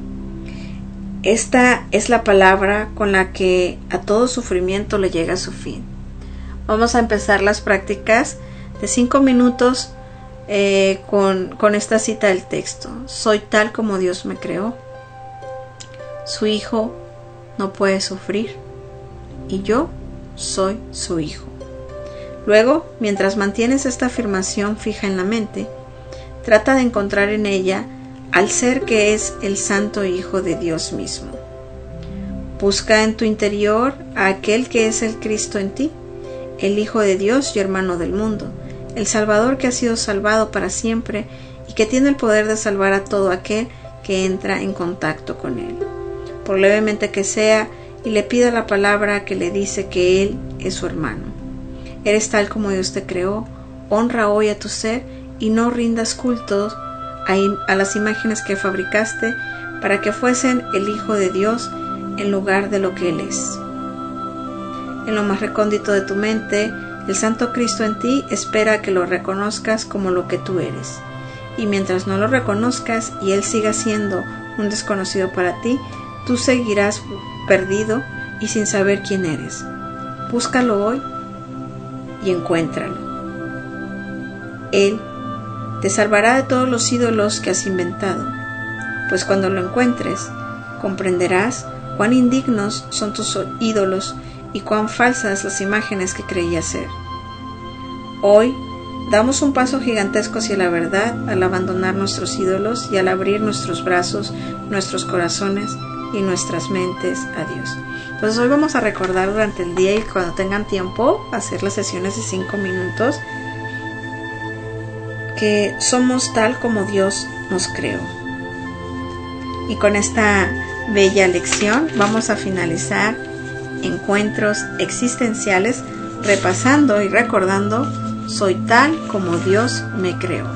Esta es la palabra con la que a todo sufrimiento le llega a su fin. Vamos a empezar las prácticas de cinco minutos eh, con, con esta cita del texto. Soy tal como Dios me creó. Su hijo no puede sufrir y yo soy su hijo. Luego, mientras mantienes esta afirmación fija en la mente, trata de encontrar en ella al ser que es el Santo Hijo de Dios mismo. Busca en tu interior a aquel que es el Cristo en ti, el Hijo de Dios y hermano del mundo, el Salvador que ha sido salvado para siempre y que tiene el poder de salvar a todo aquel que entra en contacto con él, por levemente que sea, y le pida la palabra que le dice que él es su hermano. Eres tal como Dios te creó, honra hoy a tu ser y no rindas cultos a, a las imágenes que fabricaste para que fuesen el Hijo de Dios en lugar de lo que Él es. En lo más recóndito de tu mente, el Santo Cristo en ti espera que lo reconozcas como lo que tú eres. Y mientras no lo reconozcas y Él siga siendo un desconocido para ti, tú seguirás perdido y sin saber quién eres. Búscalo hoy y encuéntralo. Él te salvará de todos los ídolos que has inventado, pues cuando lo encuentres, comprenderás cuán indignos son tus ídolos y cuán falsas las imágenes que creías ser. Hoy damos un paso gigantesco hacia la verdad al abandonar nuestros ídolos y al abrir nuestros brazos, nuestros corazones y nuestras mentes a Dios. Entonces hoy vamos a recordar durante el día y cuando tengan tiempo hacer las sesiones de cinco minutos que somos tal como Dios nos creó. Y con esta bella lección vamos a finalizar encuentros existenciales repasando y recordando soy tal como Dios me creó.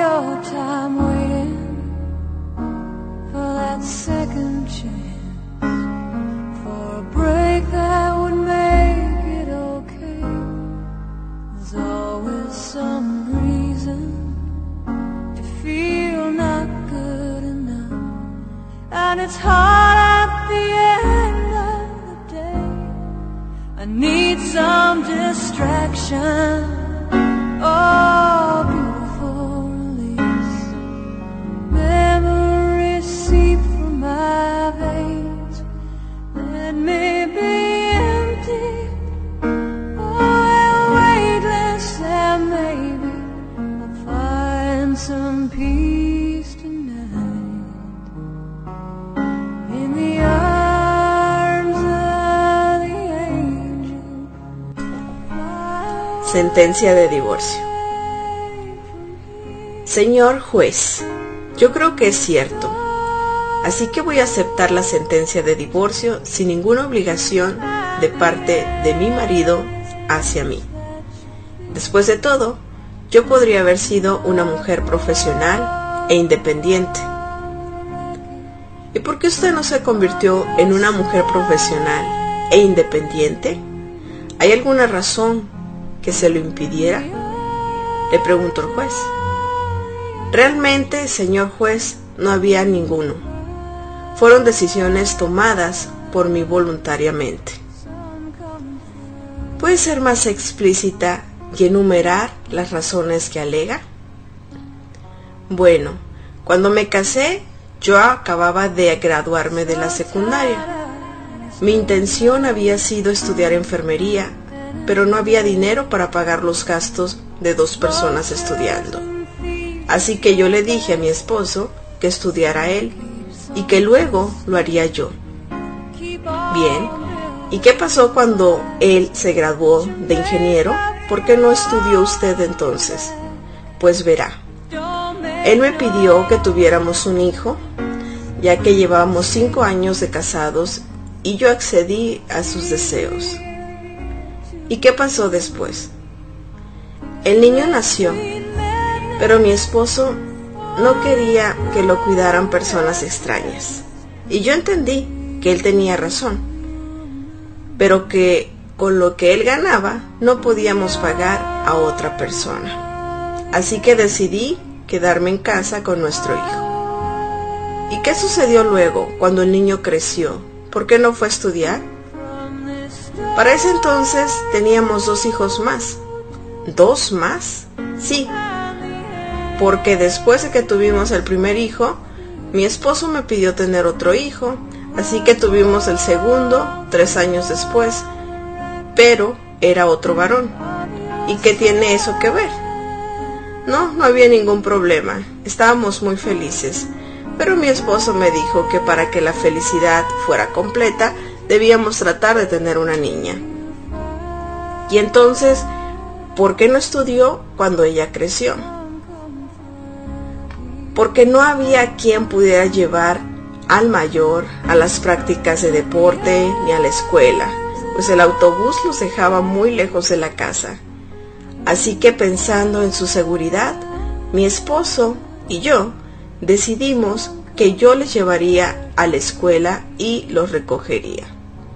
your time waiting for that second chance, for a break that would make it okay. There's always some reason to feel not good enough, and it's hard at the end of the day. I need some distraction. Oh, beautiful release. Memories seep from my veins. Let me be empty. Oh, weightless, and maybe I'll find some peace tonight in the arms of the angel. Sentencia de divorcio. Señor juez, yo creo que es cierto, así que voy a aceptar la sentencia de divorcio sin ninguna obligación de parte de mi marido hacia mí. Después de todo, yo podría haber sido una mujer profesional e independiente. ¿Y por qué usted no se convirtió en una mujer profesional e independiente? ¿Hay alguna razón que se lo impidiera?, le preguntó el juez. Realmente, señor juez, no había ninguno. Fueron decisiones tomadas por mí voluntariamente. ¿Puede ser más explícita y enumerar las razones que alega? Bueno, cuando me casé, yo acababa de graduarme de la secundaria. Mi intención había sido estudiar enfermería, pero no había dinero para pagar los gastos de dos personas estudiando. Así que yo le dije a mi esposo que estudiara él y que luego lo haría yo. Bien, ¿y qué pasó cuando él se graduó de ingeniero? ¿Por qué no estudió usted entonces? Pues verá, él me pidió que tuviéramos un hijo, ya que llevábamos cinco años de casados, y yo accedí a sus deseos. ¿Y qué pasó después? El niño nació, pero mi esposo no quería que lo cuidaran personas extrañas. Y yo entendí que él tenía razón, pero que con lo que él ganaba no podíamos pagar a otra persona. Así que decidí quedarme en casa con nuestro hijo. ¿Y qué sucedió luego cuando el niño creció? ¿Por qué no fue a estudiar? Para ese entonces teníamos dos hijos más. ¿Dos más? Sí, porque después de que tuvimos el primer hijo, mi esposo me pidió tener otro hijo, así que tuvimos el segundo tres años después, pero era otro varón. ¿Y qué tiene eso que ver? No, no había ningún problema, estábamos muy felices, pero mi esposo me dijo que para que la felicidad fuera completa, debíamos tratar de tener una niña. Y entonces, ¿por qué no estudió cuando ella creció? Porque no había quien pudiera llevar al mayor a las prácticas de deporte ni a la escuela, pues el autobús los dejaba muy lejos de la casa. Así que pensando en su seguridad, mi esposo y yo decidimos que yo les llevaría a la escuela y los recogería.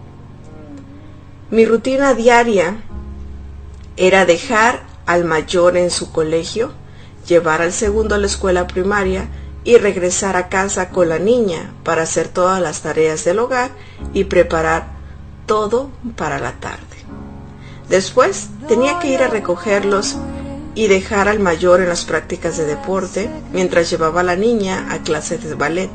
Mi rutina diaria era dejar al mayor en su colegio, llevar al segundo a la escuela primaria y regresar a casa con la niña para hacer todas las tareas del hogar y preparar todo para la tarde. Después tenía que ir a recogerlos y dejar al mayor en las prácticas de deporte mientras llevaba a la niña a clases de ballet.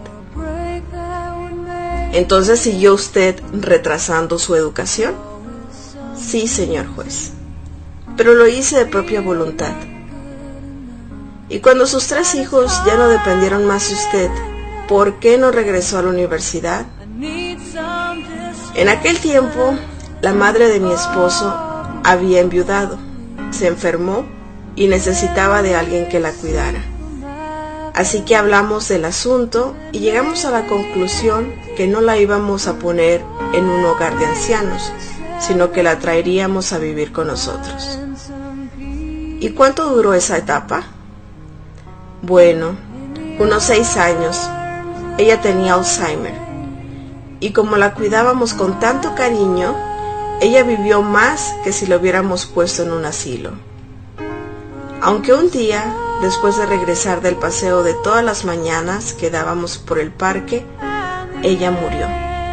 ¿Entonces siguió usted retrasando su educación? Sí, señor juez, pero lo hice de propia voluntad. Y cuando sus tres hijos ya no dependieron más de usted, ¿por qué no regresó a la universidad? En aquel tiempo, la madre de mi esposo había enviudado, se enfermó y necesitaba de alguien que la cuidara. Así que hablamos del asunto y llegamos a la conclusión que no la íbamos a poner en un hogar de ancianos, sino que la traeríamos a vivir con nosotros. ¿Y cuánto duró esa etapa? Bueno, unos seis años. Ella tenía Alzheimer. Y como la cuidábamos con tanto cariño, ella vivió más que si la hubiéramos puesto en un asilo. Aunque un día, después de regresar del paseo de todas las mañanas que dábamos por el parque, ella murió.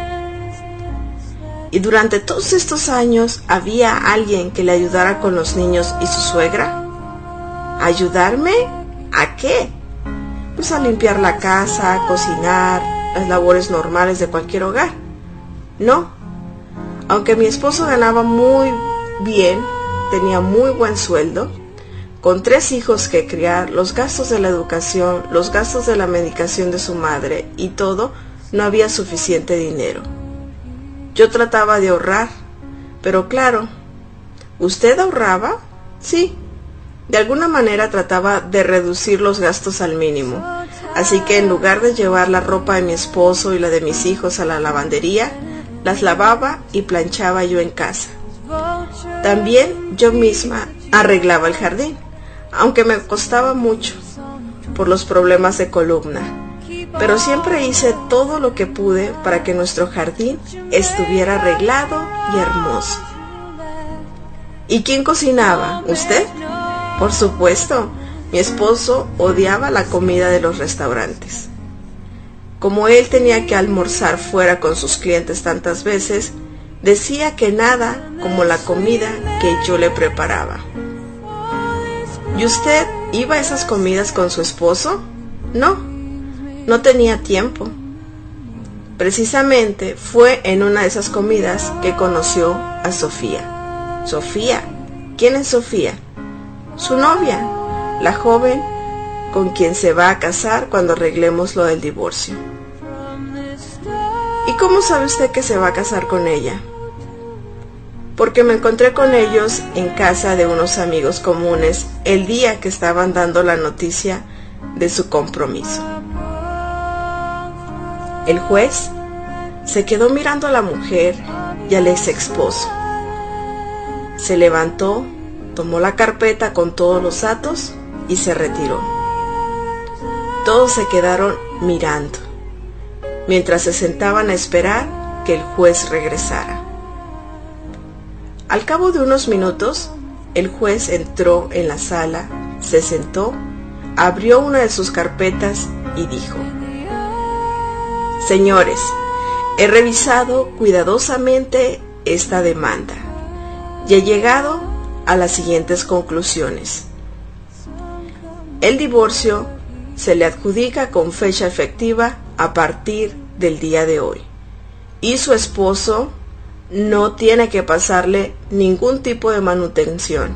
Y durante todos estos años, ¿había alguien que le ayudara con los niños y su suegra? ¿Ayudarme? ¿A qué? Pues a limpiar la casa, a cocinar, las labores normales de cualquier hogar. No. Aunque mi esposo ganaba muy bien, tenía muy buen sueldo, con tres hijos que criar, los gastos de la educación, los gastos de la medicación de su madre y todo, no había suficiente dinero. Yo trataba de ahorrar, pero claro, ¿usted ahorraba? Sí. De alguna manera trataba de reducir los gastos al mínimo, así que en lugar de llevar la ropa de mi esposo y la de mis hijos a la lavandería, las lavaba y planchaba yo en casa. También yo misma arreglaba el jardín, aunque me costaba mucho por los problemas de columna, pero siempre hice todo lo que pude para que nuestro jardín estuviera arreglado y hermoso. ¿Y quién cocinaba? ¿Usted? Por supuesto, mi esposo odiaba la comida de los restaurantes. Como él tenía que almorzar fuera con sus clientes tantas veces, decía que nada como la comida que yo le preparaba. ¿Y usted iba a esas comidas con su esposo? No, no tenía tiempo. Precisamente fue en una de esas comidas que conoció a Sofía. ¿Sofía? ¿Quién es Sofía? Su novia, la joven con quien se va a casar cuando arreglemos lo del divorcio. ¿Y cómo sabe usted que se va a casar con ella? Porque me encontré con ellos en casa de unos amigos comunes el día que estaban dando la noticia de su compromiso. El juez se quedó mirando a la mujer y al ex esposo. Se levantó, tomó la carpeta con todos los datos y se retiró. Todos se quedaron mirando, mientras se sentaban a esperar que el juez regresara. Al cabo de unos minutos, el juez entró en la sala, se sentó, abrió una de sus carpetas y dijo: Señores, he revisado cuidadosamente esta demanda y he llegado a las siguientes conclusiones. El divorcio se le adjudica con fecha efectiva a partir del día de hoy, y su esposo no tiene que pasarle ningún tipo de manutención.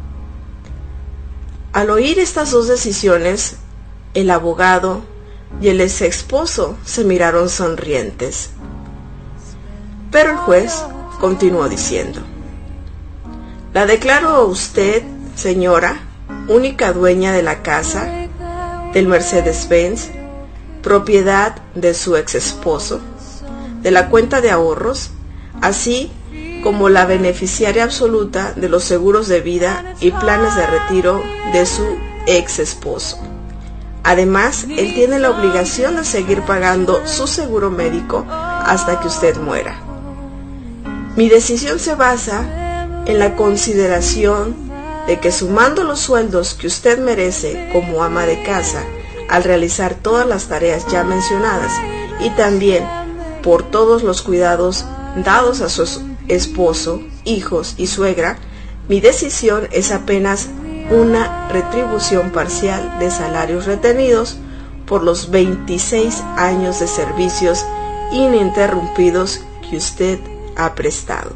Al oír estas dos decisiones, el abogado y el ex esposo se miraron sonrientes. Pero el juez continuó diciendo: La declaro a usted, señora, única dueña de la casa, del Mercedes-Benz, propiedad de su ex esposo, de la cuenta de ahorros, así como la beneficiaria absoluta de los seguros de vida y planes de retiro de su ex esposo. Además, él tiene la obligación de seguir pagando su seguro médico hasta que usted muera. Mi decisión se basa en la consideración de que, sumando los sueldos que usted merece como ama de casa al realizar todas las tareas ya mencionadas, y también por todos los cuidados dados a su esposo, hijos y suegra, mi decisión es apenas una retribución parcial de salarios retenidos por los veintiséis años de servicios ininterrumpidos que usted ha prestado.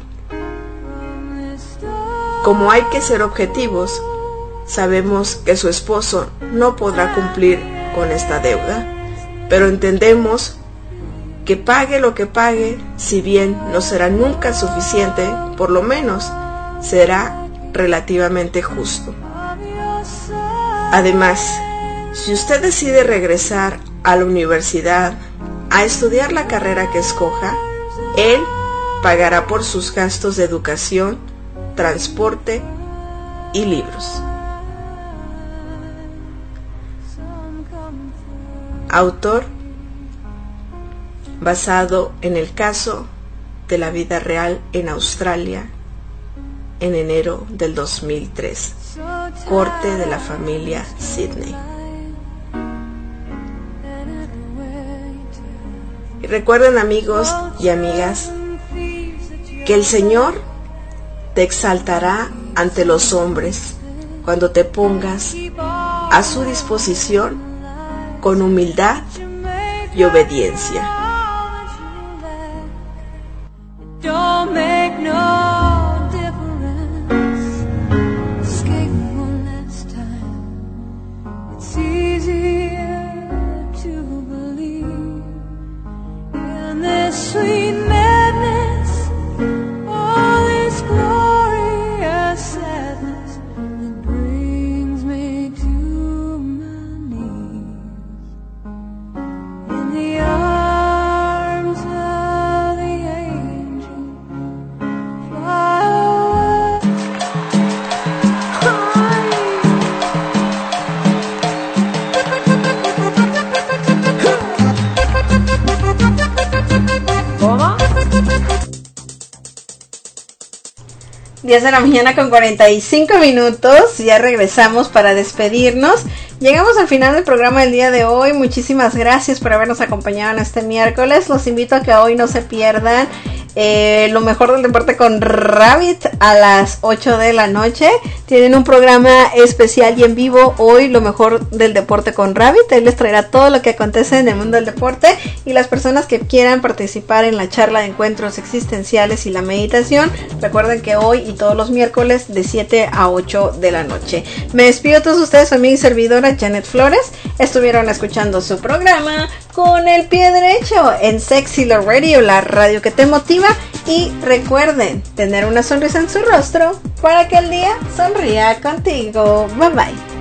Como hay que ser objetivos, sabemos que su esposo no podrá cumplir con esta deuda, pero entendemos que pague lo que pague, si bien no será nunca suficiente, por lo menos será relativamente justo. Además, si usted decide regresar a la universidad a estudiar la carrera que escoja, él pagará por sus gastos de educación, transporte y libros. autor basado en el caso de la vida real en Australia en enero del dos mil tres, corte de la familia Sidney. Y recuerden, amigos y amigas, que el Señor te exaltará ante los hombres cuando te pongas a su disposición con humildad y obediencia. Don't make no difference. Escape one last time. It's easier to believe in this sweet madness, all this glorious sadness that brings me to my knees in the arms of the angel. diez de la mañana con cuarenta y cinco minutos, ya regresamos para despedirnos. Llegamos al final del programa del día de hoy. Muchísimas gracias por habernos acompañado en este miércoles. Los invito a que hoy no se pierdan eh, lo mejor del deporte con Rabbit a las ocho de la noche. Tienen un programa especial y en vivo hoy, lo mejor del deporte con Rabbit. Él les traerá todo lo que acontece en el mundo del deporte, y las personas que quieran participar en la charla de encuentros existenciales y la meditación, recuerden que hoy y todos los miércoles de siete a ocho de la noche. Me despido a todos ustedes, soy mi servidora Janet Flores. Estuvieron escuchando su programa Con el Pie Derecho en Sexy Love Radio, la radio que te motiva. Y recuerden tener una sonrisa en su rostro para que el día sonría contigo. Bye bye.